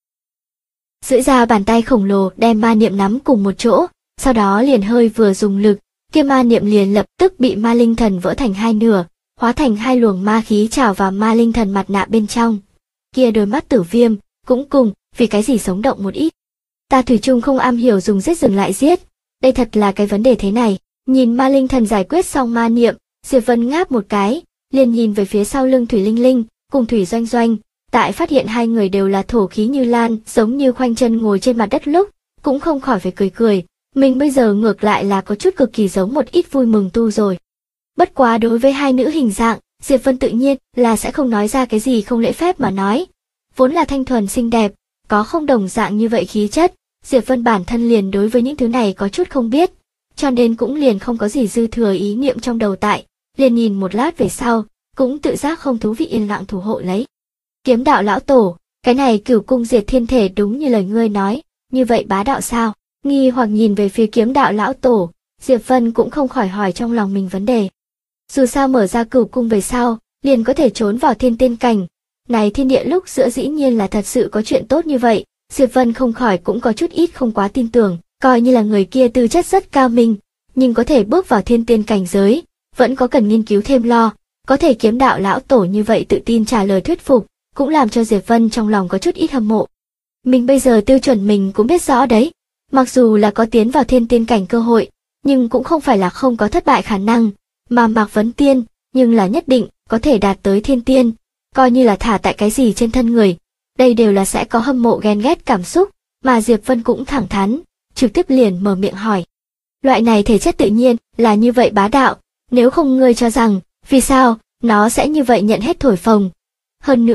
Duỗi ra bàn tay khổng lồ đem ma niệm nắm cùng một chỗ, sau đó liền hơi vừa dùng lực, kia ma niệm liền lập tức bị ma linh thần vỡ thành 2 nửa, hóa thành 2 luồng ma khí trào vào ma linh thần mặt nạ bên trong. Kia đôi mắt tử viêm cũng cùng, vì cái gì sống động một ít. Ta thủy chung không am hiểu dùng giết dừng lại giết, đây thật là cái vấn đề thế này. Nhìn ma linh thần giải quyết xong ma niệm, Diệp Vân ngáp một cái, liền nhìn về phía sau lưng Thủy Linh Linh, cùng Thủy Doanh Doanh, tại phát hiện 2 người đều là thổ khí như lan, giống như khoanh chân ngồi trên mặt đất lúc, cũng không khỏi phải cười cười, mình bây giờ ngược lại là có chút cực kỳ giống một ít vui mừng tu rồi. Bất quá đối với 2 nữ hình dạng, Diệp Vân tự nhiên là sẽ không nói ra cái gì không lễ phép mà nói. Vốn là thanh thuần xinh đẹp, có không đồng dạng như vậy khí chất, Diệp Vân bản thân liền đối với những thứ này có chút không biết, cho nên cũng liền không có gì dư thừa ý niệm trong đầu tại, liền nhìn một lát về sau, cũng tự giác không thú vị yên lặng thủ hộ lấy. Kiếm đạo lão tổ, cái này Cửu Cung Diệt Thiên Thể đúng như lời ngươi nói, như vậy bá đạo sao? Nghi hoặc nhìn về phía kiếm đạo lão tổ, Diệp Vân cũng không khỏi hỏi trong lòng mình vấn đề. Dù sao mở ra cửu cung về sau, liền có thể trốn vào thiên tiên cảnh. Này thiên địa lúc giữa dĩ nhiên là thật sự có chuyện tốt như vậy, Diệp Vân không khỏi cũng có chút ít không quá tin tưởng, coi như là người kia tư chất rất cao minh, nhưng có thể bước vào thiên tiên cảnh giới, vẫn có cần nghiên cứu thêm lo, có thể kiếm đạo lão tổ như vậy tự tin trả lời thuyết phục, cũng làm cho Diệp Vân trong lòng có chút ít hâm mộ. Mình bây giờ tiêu chuẩn mình cũng biết rõ đấy, mặc dù là có tiến vào thiên tiên cảnh cơ hội, nhưng cũng không phải là không có thất bại khả năng, mà Mạc Vấn Tiên, nhưng là nhất định có thể đạt tới thiên tiên, coi như là thả tại cái gì trên thân người, đây đều là sẽ có hâm mộ ghen ghét cảm xúc, mà Diệp Vân cũng thẳng thắn, trực tiếp liền mở miệng hỏi. Loại này thể chất tự nhiên là như vậy bá đạo, nếu không ngươi cho rằng, vì sao, nó sẽ như vậy nhận hết thổi phồng. Hơn nữa,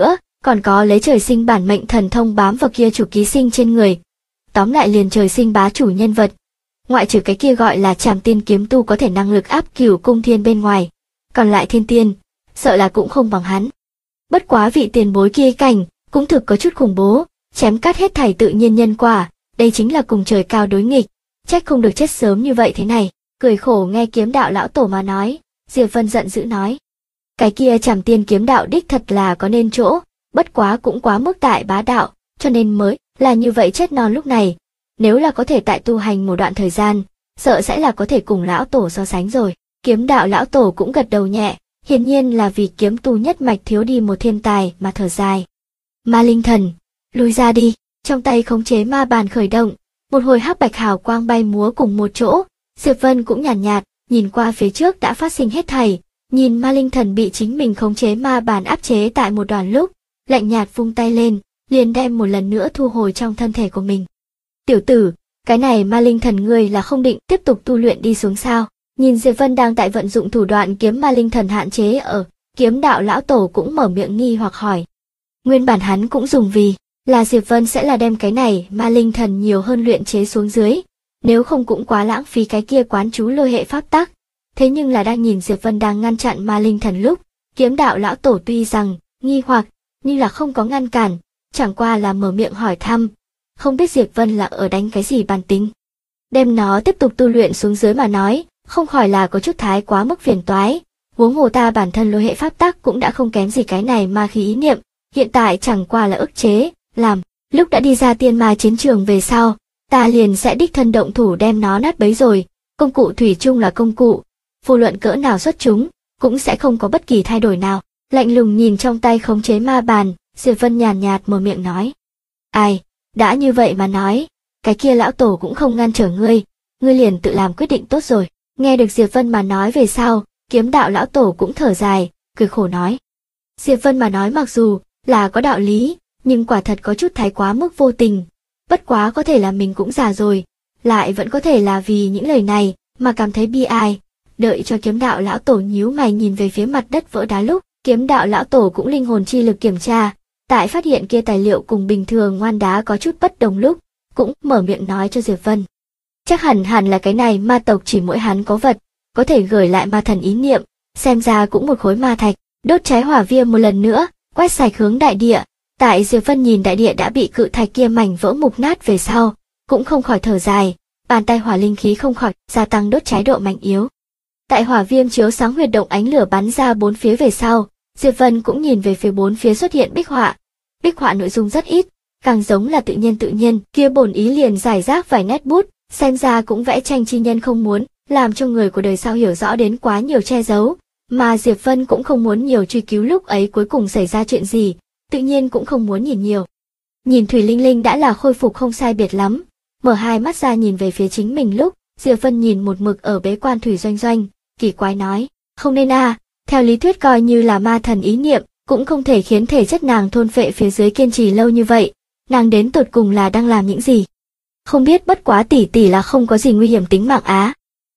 còn có lấy trời sinh bản mệnh thần thông bám vào kia chủ ký sinh trên người. Tóm lại liền trời sinh bá chủ nhân vật. Ngoại trừ cái kia gọi là Trảm Tiên kiếm tu có thể năng lực áp Cửu Cung Thiên bên ngoài, còn lại thiên tiên, sợ là cũng không bằng hắn. Bất quá vị tiền bối kia cảnh, cũng thực có chút khủng bố, chém cắt hết thảy tự nhiên nhân quả, đây chính là cùng trời cao đối nghịch, trách không được chết sớm như vậy thế này. Cười khổ nghe kiếm đạo lão tổ mà nói, Diệp Vân giận dữ nói. Cái kia Trảm Tiên kiếm đạo đích thật là có nên chỗ, bất quá cũng quá mức tại bá đạo, cho nên mới là như vậy chết non lúc này. Nếu là có thể tại tu hành một đoạn thời gian, sợ sẽ là có thể cùng lão tổ so sánh rồi. Kiếm đạo lão tổ cũng gật đầu nhẹ, hiển nhiên là vì kiếm tu nhất mạch thiếu đi một thiên tài mà thở dài. Ma linh thần, lui ra đi, trong tay khống chế ma bàn khởi động, một hồi hắc bạch hào quang bay múa cùng một chỗ. Diệp Vân cũng nhàn nhạt, nhìn qua phía trước đã phát sinh hết thảy, nhìn ma linh thần bị chính mình khống chế ma bàn áp chế tại một đoạn lúc, lạnh nhạt vung tay lên, liền đem một lần nữa thu hồi trong thân thể của mình. Tiểu tử, cái này ma linh thần ngươi là không định tiếp tục tu luyện đi xuống sao? Nhìn Diệp Vân đang tại vận dụng thủ đoạn kiếm ma linh thần hạn chế ở, kiếm đạo lão tổ cũng mở miệng nghi hoặc hỏi. Nguyên bản hắn cũng dùng vì là Diệp Vân sẽ là đem cái này ma linh thần nhiều hơn luyện chế xuống dưới, nếu không cũng quá lãng phí cái kia quán chú lôi hệ pháp tắc. Thế nhưng là đang nhìn Diệp Vân đang ngăn chặn ma linh thần lúc, kiếm đạo lão tổ tuy rằng nghi hoặc, nhưng là không có ngăn cản, chẳng qua là mở miệng hỏi thăm, không biết Diệp Vân là ở đánh cái gì bản tính. Đem nó tiếp tục tu luyện xuống dưới mà nói, không khỏi là có chút thái quá mức phiền toái, huống hồ ta bản thân lôi hệ pháp tắc cũng đã không kém gì cái này ma khí ý niệm, hiện tại chẳng qua là ức chế, làm, lúc đã đi ra tiên ma chiến trường về sau, ta liền sẽ đích thân động thủ đem nó nát bấy rồi, công cụ thủy chung là công cụ, vô luận cỡ nào xuất chúng, cũng sẽ không có bất kỳ thay đổi nào. Lạnh lùng nhìn trong tay khống chế ma bàn, Diệp Vân nhàn nhạt mở miệng nói. Ai, đã như vậy mà nói, cái kia lão tổ cũng không ngăn trở ngươi liền tự làm quyết định tốt rồi. Nghe được Diệp Vân mà nói về sau, kiếm đạo lão tổ cũng thở dài, cười khổ nói. Diệp Vân mà nói mặc dù là có đạo lý, nhưng quả thật có chút thái quá mức vô tình. Bất quá có thể là mình cũng già rồi, lại vẫn có thể là vì những lời này mà cảm thấy bi ai. Đợi cho kiếm đạo lão tổ nhíu mày nhìn về phía mặt đất vỡ đá lúc, kiếm đạo lão tổ cũng linh hồn chi lực kiểm tra, tại phát hiện kia tài liệu cùng bình thường ngoan đá có chút bất đồng lúc, cũng mở miệng nói cho Diệp Vân. Chắc hẳn là cái này ma tộc chỉ mỗi hắn có vật, có thể gửi lại ma thần ý niệm, xem ra cũng một khối ma thạch, đốt cháy hỏa viêm một lần nữa, quét sạch hướng đại địa. Tại Diệp Vân nhìn đại địa đã bị cự thạch kia mảnh vỡ mục nát về sau, cũng không khỏi thở dài, bàn tay hỏa linh khí không khỏi gia tăng đốt cháy độ mạnh yếu. Tại hỏa viêm chiếu sáng huyệt động ánh lửa bắn ra bốn phía về sau, Diệp Vân cũng nhìn về phía bốn phía xuất hiện bích họa. Bích họa nội dung rất ít, càng giống là tự nhiên, kia bổn ý liền giải rác vài nét bút, xem ra cũng vẽ tranh chi nhân không muốn làm cho người của đời sau hiểu rõ đến quá nhiều che giấu, mà Diệp Vân cũng không muốn nhiều truy cứu lúc ấy cuối cùng xảy ra chuyện gì, tự nhiên cũng không muốn nhìn nhiều. Nhìn Thủy Linh Linh đã là khôi phục không sai biệt lắm, mở hai mắt ra nhìn về phía chính mình lúc, Diệp Vân nhìn một mực ở bế quan Thủy Doanh Doanh, kỳ quái nói, không nên theo lý thuyết coi như là ma thần ý niệm, cũng không thể khiến thể chất nàng thôn phệ phía dưới kiên trì lâu như vậy, nàng đến tột cùng là đang làm những gì? Không biết, bất quá tỷ tỷ là không có gì nguy hiểm tính mạng á.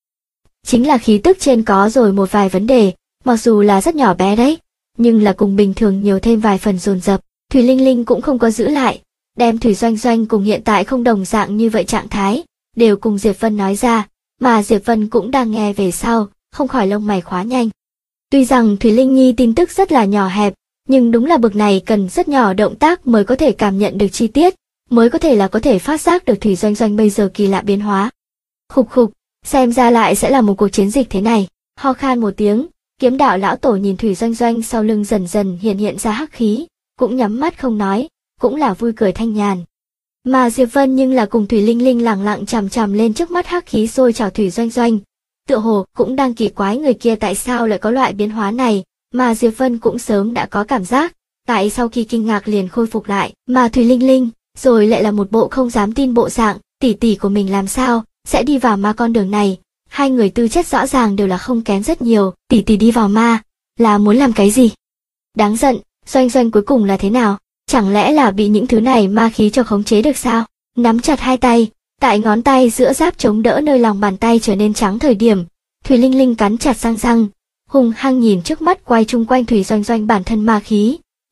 Chính là khí tức trên có rồi một vài vấn đề, mặc dù là rất nhỏ bé đấy, nhưng là cùng bình thường nhiều thêm vài phần dồn dập. Thủy Linh Linh cũng không có giữ lại, đem Thủy Doanh Doanh cùng hiện tại không đồng dạng như vậy trạng thái, đều cùng Diệp Vân nói ra, mà Diệp Vân cũng đang nghe về sau, không khỏi lông mày khóa nhanh. Tuy rằng Thủy Linh Nhi tin tức rất là nhỏ hẹp, nhưng đúng là bực này cần rất nhỏ động tác mới có thể cảm nhận được chi tiết, mới có thể phát giác được Thủy Doanh Doanh bây giờ kỳ lạ biến hóa. Khục khục, xem ra lại sẽ là một cuộc chiến dịch thế này. Ho khan một tiếng, kiếm đạo lão tổ nhìn Thủy Doanh Doanh sau lưng dần dần hiện ra hắc khí, cũng nhắm mắt không nói, cũng là vui cười thanh nhàn. Mà Diệp Vân nhưng là cùng Thủy Linh Linh lẳng lặng chằm chằm lên trước mắt hắc khí sôi trào Thủy Doanh Doanh. Tựa hồ cũng đang kỳ quái người kia tại sao lại có loại biến hóa này, mà Diệp Vân cũng sớm đã có cảm giác, tại sau khi kinh ngạc liền khôi phục lại, mà Thủy Linh Linh rồi lại là một bộ không dám tin bộ dạng, tỷ tỷ của mình làm sao sẽ đi vào ma con đường này, hai người tư chất rõ ràng đều là không kém rất nhiều, tỷ tỷ đi vào ma, là muốn làm cái gì? Đáng giận, Doanh Doanh cuối cùng là thế nào? Chẳng lẽ là bị những thứ này ma khí cho khống chế được sao? Nắm chặt hai tay, tại ngón tay giữa giáp chống đỡ nơi lòng bàn tay trở nên trắng thời điểm, Thủy Linh Linh cắn chặt răng, hung hăng nhìn trước mắt quay chung quanh Thủy Doanh Doanh bản thân ma khí,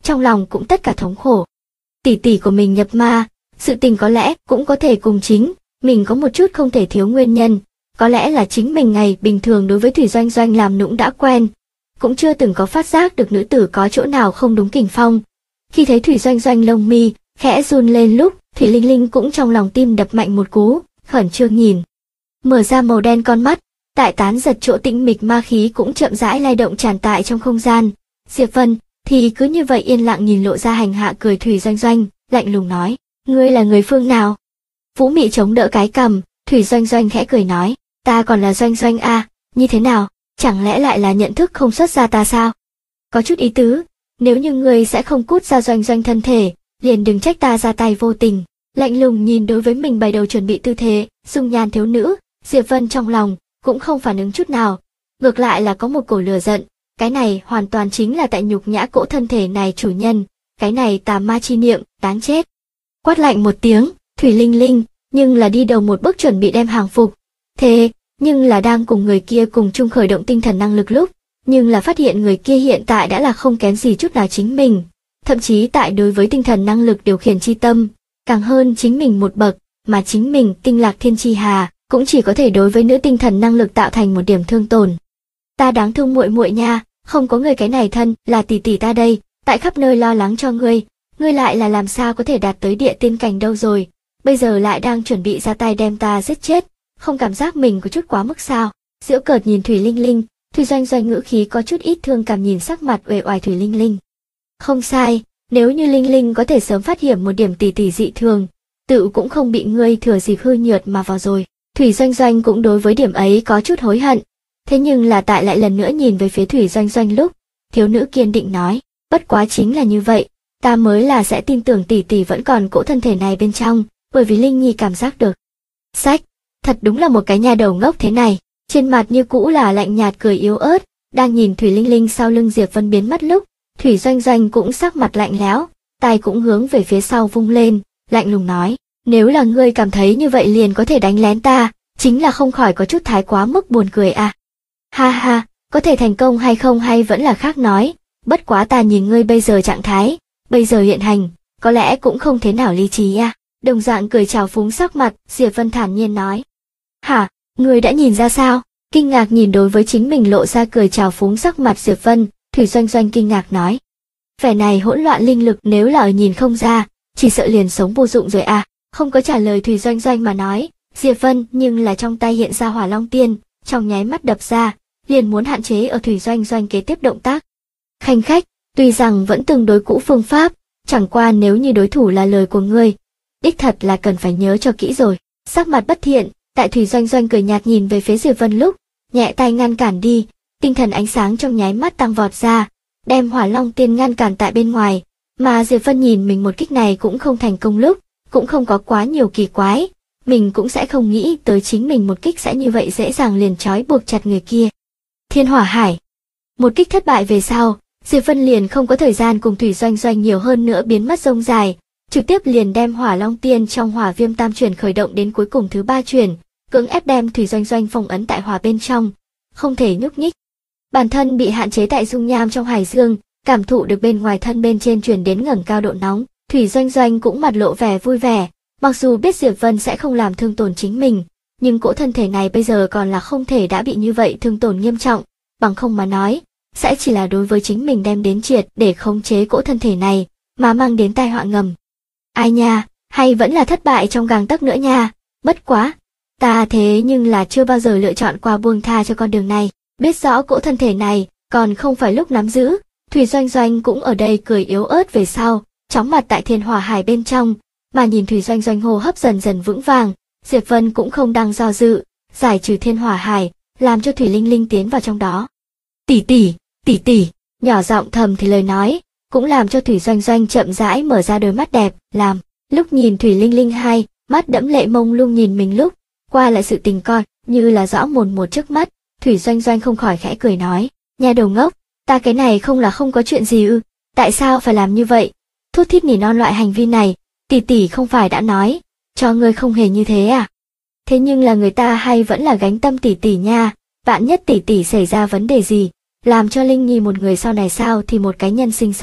trong lòng cũng tất cả thống khổ. Tỷ tỷ của mình nhập ma, sự tình có lẽ cũng có thể cùng chính mình có một chút không thể thiếu nguyên nhân, có lẽ là chính mình ngày bình thường đối với Thủy Doanh Doanh làm nũng đã quen, cũng chưa từng có phát giác được nữ tử có chỗ nào không đúng kình phong. Khi thấy Thủy Doanh Doanh lông mi khẽ run lên lúc, Thủy Linh Linh cũng trong lòng tim đập mạnh một cú, khẩn trương nhìn. Mở ra màu đen con mắt, tại tán giật chỗ tĩnh mịch ma khí cũng chậm rãi lay động tràn tại trong không gian. Diệp Vân thì cứ như vậy yên lặng nhìn lộ ra hành hạ cười Thủy Doanh Doanh, lạnh lùng nói, ngươi là người phương nào? Vũ Mị chống đỡ cái cằm, Thủy Doanh Doanh khẽ cười nói, ta còn là Doanh Doanh à, như thế nào, chẳng lẽ lại là nhận thức không xuất ra ta sao? Có chút ý tứ, nếu như ngươi sẽ không cút ra Doanh Doanh thân thể, liền đừng trách ta ra tay vô tình. Lạnh lùng nhìn đối với mình bày đầu chuẩn bị tư thế, dung nhan thiếu nữ, Diệp Vân trong lòng cũng không phản ứng chút nào, ngược lại là có một cổ lửa giận, cái này hoàn toàn chính là tại nhục nhã cỗ thân thể này chủ nhân, cái này tà ma chi niệm, đáng chết. Quát lạnh một tiếng, Thủy Linh Linh, nhưng là đi đầu một bước chuẩn bị đem hàng phục. Thế, nhưng là đang cùng người kia cùng chung khởi động tinh thần năng lực lúc, nhưng là phát hiện người kia hiện tại đã là không kém gì chút nào chính mình, thậm chí tại đối với tinh thần năng lực điều khiển chi tâm, càng hơn chính mình một bậc, mà chính mình tinh lạc thiên chi hà, cũng chỉ có thể đối với nữ tinh thần năng lực tạo thành một điểm thương tổn. Ta đáng thương muội muội nha, không có người cái này thân là tỷ tỷ ta đây, tại khắp nơi lo lắng cho ngươi lại là làm sao có thể đạt tới địa tiên cảnh đâu rồi, bây giờ lại đang chuẩn bị ra tay đem ta giết chết, không cảm giác mình có chút quá mức sao? Giễu cợt nhìn Thủy Linh Linh, Thủy Doanh Doanh ngữ khí có chút ít thương cảm nhìn sắc mặt uể oải Thủy Linh Linh. Không sai, nếu như Linh Linh có thể sớm phát hiện một điểm tỷ tỷ dị thường, tự cũng không bị ngươi thừa dịp hư nhược mà vào rồi. Thủy Doanh Doanh cũng đối với điểm ấy có chút hối hận, thế nhưng là tại lại lần nữa nhìn về phía Thủy Doanh Doanh lúc, thiếu nữ kiên định nói, bất quá chính là như vậy, ta mới là sẽ tin tưởng tỷ tỷ vẫn còn cỗ thân thể này bên trong, bởi vì Linh Nhi cảm giác được. Sách, thật đúng là một cái nhà đầu ngốc thế này, trên mặt như cũ là lạnh nhạt cười yếu ớt, đang nhìn Thủy Linh Linh sau lưng Diệp Vân biến mất lúc, Thủy Doanh Doanh cũng sắc mặt lạnh lẽo, tay cũng hướng về phía sau vung lên, lạnh lùng nói, nếu là ngươi cảm thấy như vậy liền có thể đánh lén ta, chính là không khỏi có chút thái quá mức buồn cười à. Ha ha, có thể thành công hay không hay vẫn là khác nói, bất quá ta nhìn ngươi bây giờ trạng thái, bây giờ hiện hành, có lẽ cũng không thế nào lý trí à. Đồng dạng cười trào phúng sắc mặt, Diệp Vân thản nhiên nói. Hả, ngươi đã nhìn ra sao? Kinh ngạc nhìn đối với chính mình lộ ra cười trào phúng sắc mặt Diệp Vân, Thủy Doanh Doanh kinh ngạc nói. Vẻ này hỗn loạn linh lực nếu là ở nhìn không ra, chỉ sợ liền sống vô dụng rồi à. Không có trả lời Thủy Doanh Doanh mà nói, Diệp Vân nhưng là trong tay hiện ra Hỏa Long Tiên, trong nháy mắt đập ra, liền muốn hạn chế ở Thủy Doanh Doanh kế tiếp động tác. Khanh khách, tuy rằng vẫn tương đối cũ phương pháp, chẳng qua nếu như đối thủ là lời của ngươi, đích thật là cần phải nhớ cho kỹ rồi. Sắc mặt bất thiện, tại Thủy Doanh Doanh cười nhạt nhìn về phía Diệp Vân lúc, nhẹ tay ngăn cản đi, tinh thần ánh sáng trong nháy mắt tăng vọt ra, đem Hỏa Long Tiên ngăn cản tại bên ngoài, mà Diệp Vân nhìn mình một kích này cũng không thành công lúc, cũng không có quá nhiều kỳ quái, mình cũng sẽ không nghĩ tới chính mình một kích sẽ như vậy dễ dàng liền trói buộc chặt người kia. Thiên Hỏa Hải. Một kích thất bại về sau, Diệp Vân liền không có thời gian cùng Thủy Doanh Doanh nhiều hơn nữa biến mất rông dài, trực tiếp liền đem Hỏa Long Tiên trong Hỏa Viêm Tam chuyển khởi động đến cuối cùng thứ 3 chuyển, cưỡng ép đem Thủy Doanh Doanh phong ấn tại hỏa bên trong, không thể nhúc nhích. Bản thân bị hạn chế tại dung nham trong hải dương, cảm thụ được bên ngoài thân bên trên truyền đến ngẩng cao độ nóng, Thủy Doanh Doanh cũng mặt lộ vẻ vui vẻ, mặc dù biết Diệp Vân sẽ không làm thương tổn chính mình, nhưng cỗ thân thể này bây giờ còn là không thể đã bị như vậy thương tổn nghiêm trọng, bằng không mà nói, sẽ chỉ là đối với chính mình đem đến triệt để khống chế cỗ thân thể này, mà mang đến tai họa ngầm. Ai nha, hay vẫn là thất bại trong gang tấc nữa nha, bất quá, ta thế nhưng là chưa bao giờ lựa chọn qua buông tha cho con đường này, biết rõ cỗ thân thể này, còn không phải lúc nắm giữ, Thủy Doanh Doanh cũng ở đây cười yếu ớt về sau, chóng mặt tại Thiên Hỏa Hải bên trong, mà nhìn Thủy Doanh Doanh hô hấp dần dần vững vàng, Diệp Vân cũng không đang do dự, giải trừ Thiên Hỏa Hải, làm cho Thủy Linh Linh tiến vào trong đó. Tỷ tỷ, nhỏ giọng thầm thì lời nói, cũng làm cho Thủy Doanh Doanh chậm rãi mở ra đôi mắt đẹp, làm, lúc nhìn Thủy Linh Linh hai, mắt đẫm lệ mông lung nhìn mình lúc, qua lại sự tình coi, như là rõ mồn một trước mắt, Thủy Doanh Doanh không khỏi khẽ cười nói, nhà đầu ngốc, ta cái này không là không có chuyện gì ư, tại sao phải làm như vậy, thút thít nỉ non loại hành vi này, tỷ không phải đã nói, cho ngươi không hề như thế à, thế nhưng là người ta hay vẫn là gánh tâm tỷ nha, vạn nhất tỷ xảy ra vấn đề gì, làm cho Linh Nhi một người sau này sao thì một cái nhân sinh sống,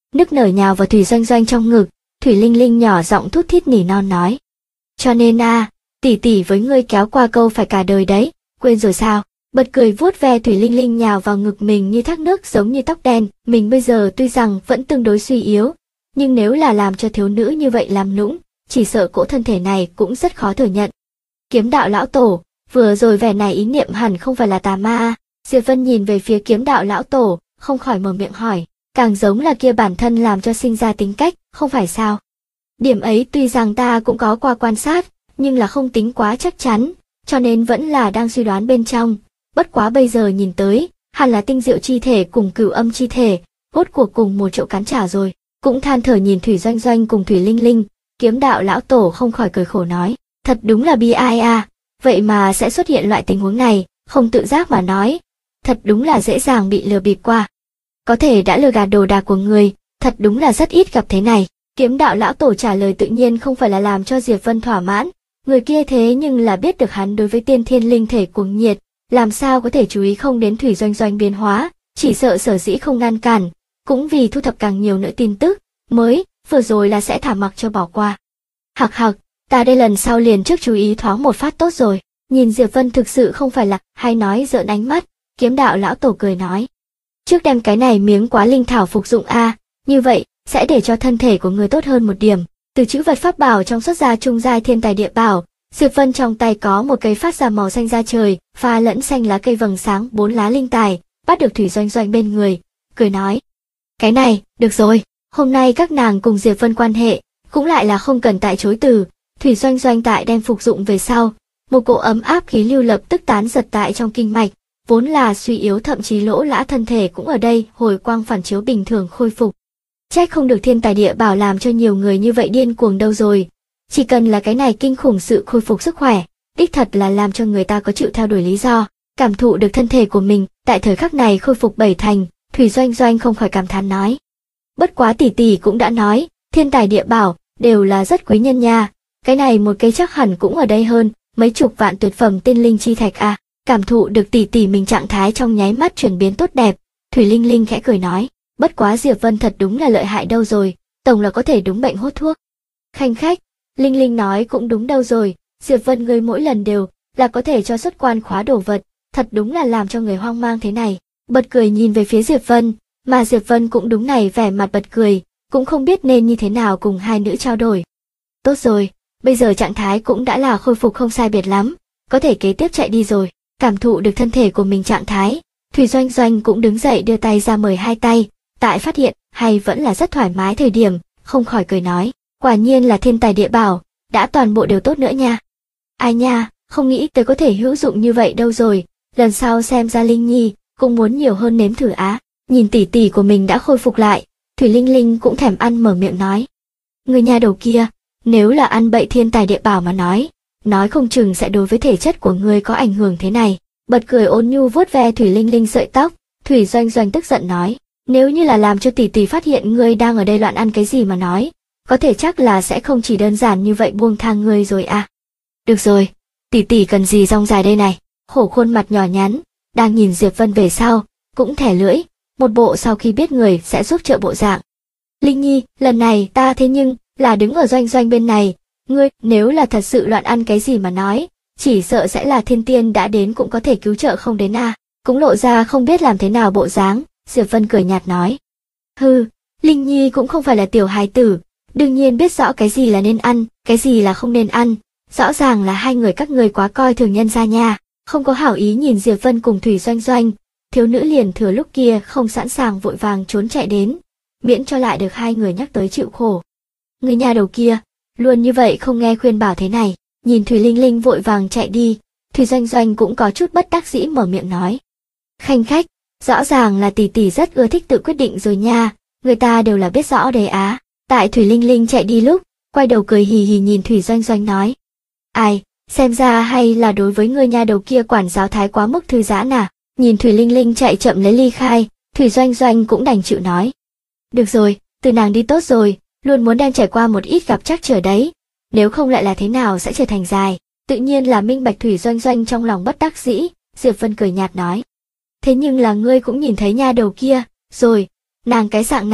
nức nở nhào vào Thủy Doanh Doanh trong ngực. Thủy Linh Linh nhỏ giọng thút thít nỉ non nói. Cho nên tỷ tỷ với ngươi kéo qua câu phải cả đời đấy, quên rồi sao? Bật cười vuốt ve Thủy Linh Linh nhào vào ngực mình như thác nước giống như tóc đen. Mình bây giờ tuy rằng vẫn tương đối suy yếu, nhưng nếu là làm cho thiếu nữ như vậy làm nũng, chỉ sợ cỗ thân thể này cũng rất khó thừa nhận. Kiếm đạo lão tổ, vừa rồi vẻ này ý niệm hẳn không phải là tà ma. Diệp Vân nhìn về phía kiếm đạo lão tổ, không khỏi mở miệng hỏi, càng giống là kia bản thân làm cho sinh ra tính cách, không phải sao? Điểm ấy tuy rằng ta cũng có qua quan sát, nhưng là không tính quá chắc chắn, cho nên vẫn là đang suy đoán bên trong. Bất quá bây giờ nhìn tới, hẳn là tinh diệu chi thể cùng cửu âm chi thể, rốt cuộc cùng một chỗ cắn trả rồi. Cũng than thở nhìn Thủy Doanh Doanh cùng Thủy Linh Linh, kiếm đạo lão tổ không khỏi cười khổ nói, thật đúng là bi ai vậy mà sẽ xuất hiện loại tình huống này, không tự giác mà nói, thật đúng là dễ dàng bị lừa bịp qua. Có thể đã lừa gạt đồ đạc của người, thật đúng là rất ít gặp thế này. Kiếm đạo lão tổ trả lời tự nhiên không phải là làm cho Diệp Vân thỏa mãn, người kia thế nhưng là biết được hắn đối với tiên thiên linh thể cuồng nhiệt, làm sao có thể chú ý không đến Thủy Doanh Doanh biến hóa, chỉ sợ sở dĩ không ngăn cản, cũng vì thu thập càng nhiều nữa tin tức, mới, vừa rồi là sẽ thả mặc cho bỏ qua. Hặc hặc, ta đây lần sau liền trước chú ý thoáng một phát tốt rồi, nhìn Diệp Vân thực sự không phải là, hay nói giỡn ánh mắt, kiếm đạo lão tổ cười nói. Trước đem cái này miếng quá linh thảo phục dụng như vậy, sẽ để cho thân thể của người tốt hơn một điểm. Từ chữ vật pháp bảo trong xuất ra trung giai thiên tài địa bảo, Diệp Vân trong tay có một cây phát ra màu xanh da trời, pha lẫn xanh lá cây vầng sáng 4 lá linh tài, bắt được Thủy Doanh Doanh bên người, cười nói. Cái này, được rồi, hôm nay các nàng cùng Diệp Vân quan hệ, cũng lại là không cần tại chối từ. Thủy Doanh Doanh tại đem phục dụng về sau, một cỗ ấm áp khí lưu lập tức tán giật tại trong kinh mạch, vốn là suy yếu thậm chí lỗ lã thân thể cũng ở đây hồi quang phản chiếu bình thường khôi phục. Trách không được thiên tài địa bảo làm cho nhiều người như vậy điên cuồng đâu rồi. Chỉ cần là cái này kinh khủng sự khôi phục sức khỏe, đích thật là làm cho người ta có chịu theo đuổi lý do, cảm thụ được thân thể của mình, tại thời khắc này khôi phục 7 thành, Thủy Doanh Doanh không khỏi cảm thán nói. Bất quá tỷ tỷ cũng đã nói, thiên tài địa bảo, đều là rất quý nhân nha, cái này một cây chắc hẳn cũng ở đây hơn, mấy chục vạn tuyệt phẩm tiên linh chi thạch cảm thụ được tỷ tỷ mình trạng thái trong nháy mắt chuyển biến tốt đẹp, Thủy Linh Linh khẽ cười nói. Bất quá Diệp Vân thật đúng là lợi hại đâu rồi, tổng là có thể đúng bệnh hốt thuốc. Khanh khách, Linh Linh nói cũng đúng đâu rồi, Diệp Vân ngươi mỗi lần đều là có thể cho xuất quan khóa đồ vật, thật đúng là làm cho người hoang mang thế này. Bật cười nhìn về phía Diệp Vân, mà Diệp Vân cũng đúng này vẻ mặt bật cười, cũng không biết nên như thế nào cùng hai nữ trao đổi. Tốt rồi, bây giờ trạng thái cũng đã là khôi phục không sai biệt lắm, có thể kế tiếp chạy đi rồi. Cảm thụ được thân thể của mình trạng thái, Thủy Doanh Doanh cũng đứng dậy đưa tay ra mời hai tay. Tại phát hiện, hay vẫn là rất thoải mái thời điểm, không khỏi cười nói, quả nhiên là thiên tài địa bảo, đã toàn bộ đều tốt nữa nha. Ai nha, không nghĩ tới có thể hữu dụng như vậy đâu rồi, lần sau xem ra Linh Nhi, cũng muốn nhiều hơn nếm thử Nhìn tỷ tỷ của mình đã khôi phục lại, Thủy Linh Linh cũng thèm ăn mở miệng nói. Người nhà đầu kia, nếu là ăn bậy thiên tài địa bảo mà nói không chừng sẽ đối với thể chất của ngươi có ảnh hưởng thế này. Bật cười ôn nhu vuốt ve Thủy Linh Linh sợi tóc, Thủy Doanh Doanh tức giận nói. Nếu như là làm cho tỷ tỷ phát hiện ngươi đang ở đây loạn ăn cái gì mà có thể chắc là sẽ không chỉ đơn giản như vậy buông tha ngươi rồi Được rồi, tỷ tỷ cần gì rong dài đây này, hổ khuôn mặt nhỏ nhắn, đang nhìn Diệp Vân về sau, cũng thẻ lưỡi, một bộ sau khi biết người sẽ giúp trợ bộ dạng. Linh Nhi, lần này ta thế nhưng là đứng ở Doanh Doanh bên này, ngươi nếu là thật sự loạn ăn cái gì mà chỉ sợ sẽ là thiên tiên đã đến cũng có thể cứu trợ không đến cũng lộ ra không biết làm thế nào bộ dáng. Diệp Vân cười nhạt nói. Hừ, Linh Nhi cũng không phải là tiểu hài tử, đương nhiên biết rõ cái gì là nên ăn, cái gì là không nên ăn. Rõ ràng là hai người các ngươi quá coi thường nhân gia nha, không có hảo ý nhìn Diệp Vân cùng Thủy Doanh Doanh. Thiếu nữ liền thừa lúc kia không sẵn sàng vội vàng trốn chạy đến, miễn cho lại được hai người nhắc tới chịu khổ. Người nhà đầu kia, luôn như vậy không nghe khuyên bảo thế này, nhìn Thủy Linh Linh vội vàng chạy đi, Thủy Doanh Doanh cũng có chút bất đắc dĩ mở miệng nói. Khanh khách, rõ ràng là tỷ tỷ rất ưa thích tự quyết định rồi nha, người ta đều là biết rõ đấy Tại Thủy Linh Linh chạy đi lúc, quay đầu cười hì hì nhìn Thủy Doanh Doanh nói. Ai, xem ra hay là đối với người nhà đầu kia quản giáo thái quá mức thư giãn Nhìn Thủy Linh Linh chạy chậm lấy ly khai, Thủy Doanh Doanh cũng đành chịu nói. Được rồi, từ nàng đi tốt rồi, luôn muốn đem trải qua một ít gặp trắc trở đấy, nếu không lại là thế nào sẽ trở thành dài. Tự nhiên là minh bạch Thủy Doanh Doanh trong lòng bất đắc dĩ, Diệp Vân cười nhạt nói. Thế nhưng là ngươi cũng nhìn thấy nha đầu kia, rồi, nàng cái dạng này,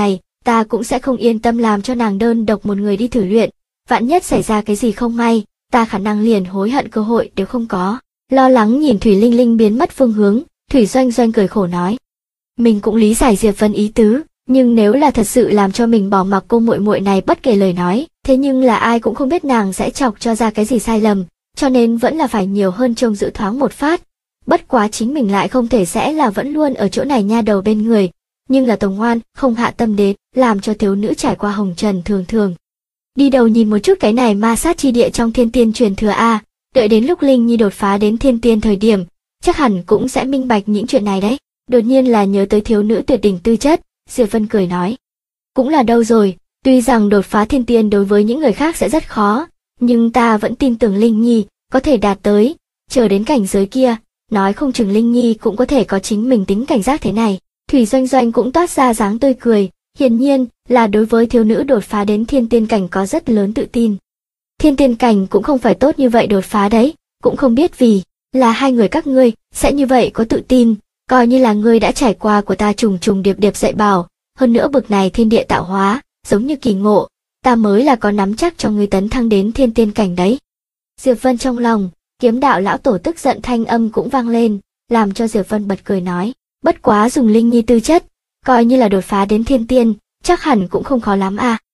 ta cũng sẽ không yên tâm làm cho nàng đơn độc một người đi thử luyện, vạn nhất xảy ra cái gì không may, ta khả năng liền hối hận cơ hội đều không có. Lo lắng nhìn Thủy Linh Linh biến mất phương hướng, Thủy Doanh Doanh cười khổ nói. Mình cũng lý giải Diệp Vân ý tứ, nhưng nếu là thật sự làm cho mình bỏ mặc cô muội muội này bất kể lời nói, thế nhưng là ai cũng không biết nàng sẽ chọc cho ra cái gì sai lầm, cho nên vẫn là phải nhiều hơn trông giữ thoáng một phát. Bất quá chính mình lại không thể sẽ là vẫn luôn ở chỗ này nha đầu bên người, nhưng là Tổng Ngoan không hạ tâm đến, làm cho thiếu nữ trải qua hồng trần thường thường. Đi đầu nhìn một chút cái này ma sát chi địa trong thiên tiên truyền thừa a, đợi đến lúc Linh Nhi đột phá đến thiên tiên thời điểm, chắc hẳn cũng sẽ minh bạch những chuyện này đấy. Đột nhiên là nhớ tới thiếu nữ tuyệt đỉnh tư chất, Diệp Vân cười nói. Cũng là đâu rồi, tuy rằng đột phá thiên tiên đối với những người khác sẽ rất khó, nhưng ta vẫn tin tưởng Linh Nhi có thể đạt tới, chờ đến cảnh giới kia, nói không chừng Linh Nhi cũng có thể có chính mình tính cảnh giác thế này. Thủy Doanh Doanh cũng toát ra dáng tươi cười, hiển nhiên là đối với thiếu nữ đột phá đến thiên tiên cảnh có rất lớn tự tin. Thiên tiên cảnh cũng không phải tốt như vậy đột phá đấy, cũng không biết vì là hai người các ngươi sẽ như vậy có tự tin, coi như là ngươi đã trải qua của ta trùng trùng điệp điệp dạy bảo, hơn nữa bực này thiên địa tạo hóa, giống như kỳ ngộ, ta mới là có nắm chắc cho ngươi tấn thăng đến thiên tiên cảnh đấy. Diệp Vân trong lòng, Kiếm Đạo lão tổ tức giận thanh âm cũng vang lên, làm cho Diệp Vân bật cười nói, bất quá dùng Linh Nhi tư chất, coi như là đột phá đến thiên tiên, chắc hẳn cũng không khó lắm à.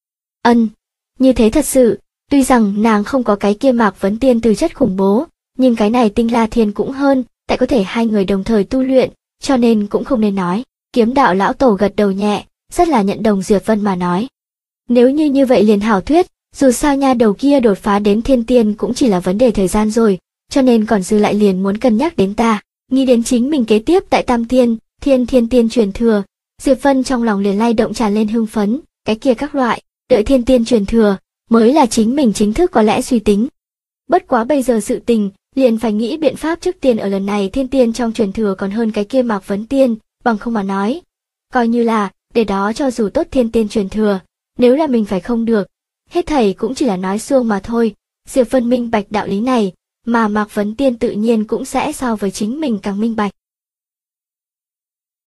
Như thế thật sự, tuy rằng nàng không có cái kia Mạc Vấn Tiên tư chất khủng bố, nhưng cái này Tinh La Thiên cũng hơn, tại có thể hai người đồng thời tu luyện, cho nên cũng không nên nói. Kiếm Đạo lão tổ gật đầu nhẹ, rất là nhận đồng Diệp Vân mà nói. Nếu như vậy liền hảo thuyết, dù sao nha đầu kia đột phá đến thiên tiên cũng chỉ là vấn đề thời gian rồi, cho nên còn dư lại liền muốn cân nhắc đến ta, nghĩ đến chính mình kế tiếp tại Tam Tiên, thiên tiên truyền thừa, Diệp Vân trong lòng liền lay động tràn lên hưng phấn, cái kia các loại, đợi thiên tiên truyền thừa, mới là chính mình chính thức có lẽ suy tính. Bất quá bây giờ sự tình, liền phải nghĩ biện pháp trước tiên ở lần này thiên tiên trong truyền thừa còn hơn cái kia Mạc Vấn Tiên, bằng không mà nói. Coi như là, để đó cho dù tốt thiên tiên truyền thừa, nếu là mình phải không được, hết thảy cũng chỉ là nói suông mà thôi. Diệp Vân minh bạch đạo lý này, mà Mạc Vấn Tiên tự nhiên cũng sẽ so với chính mình càng minh bạch.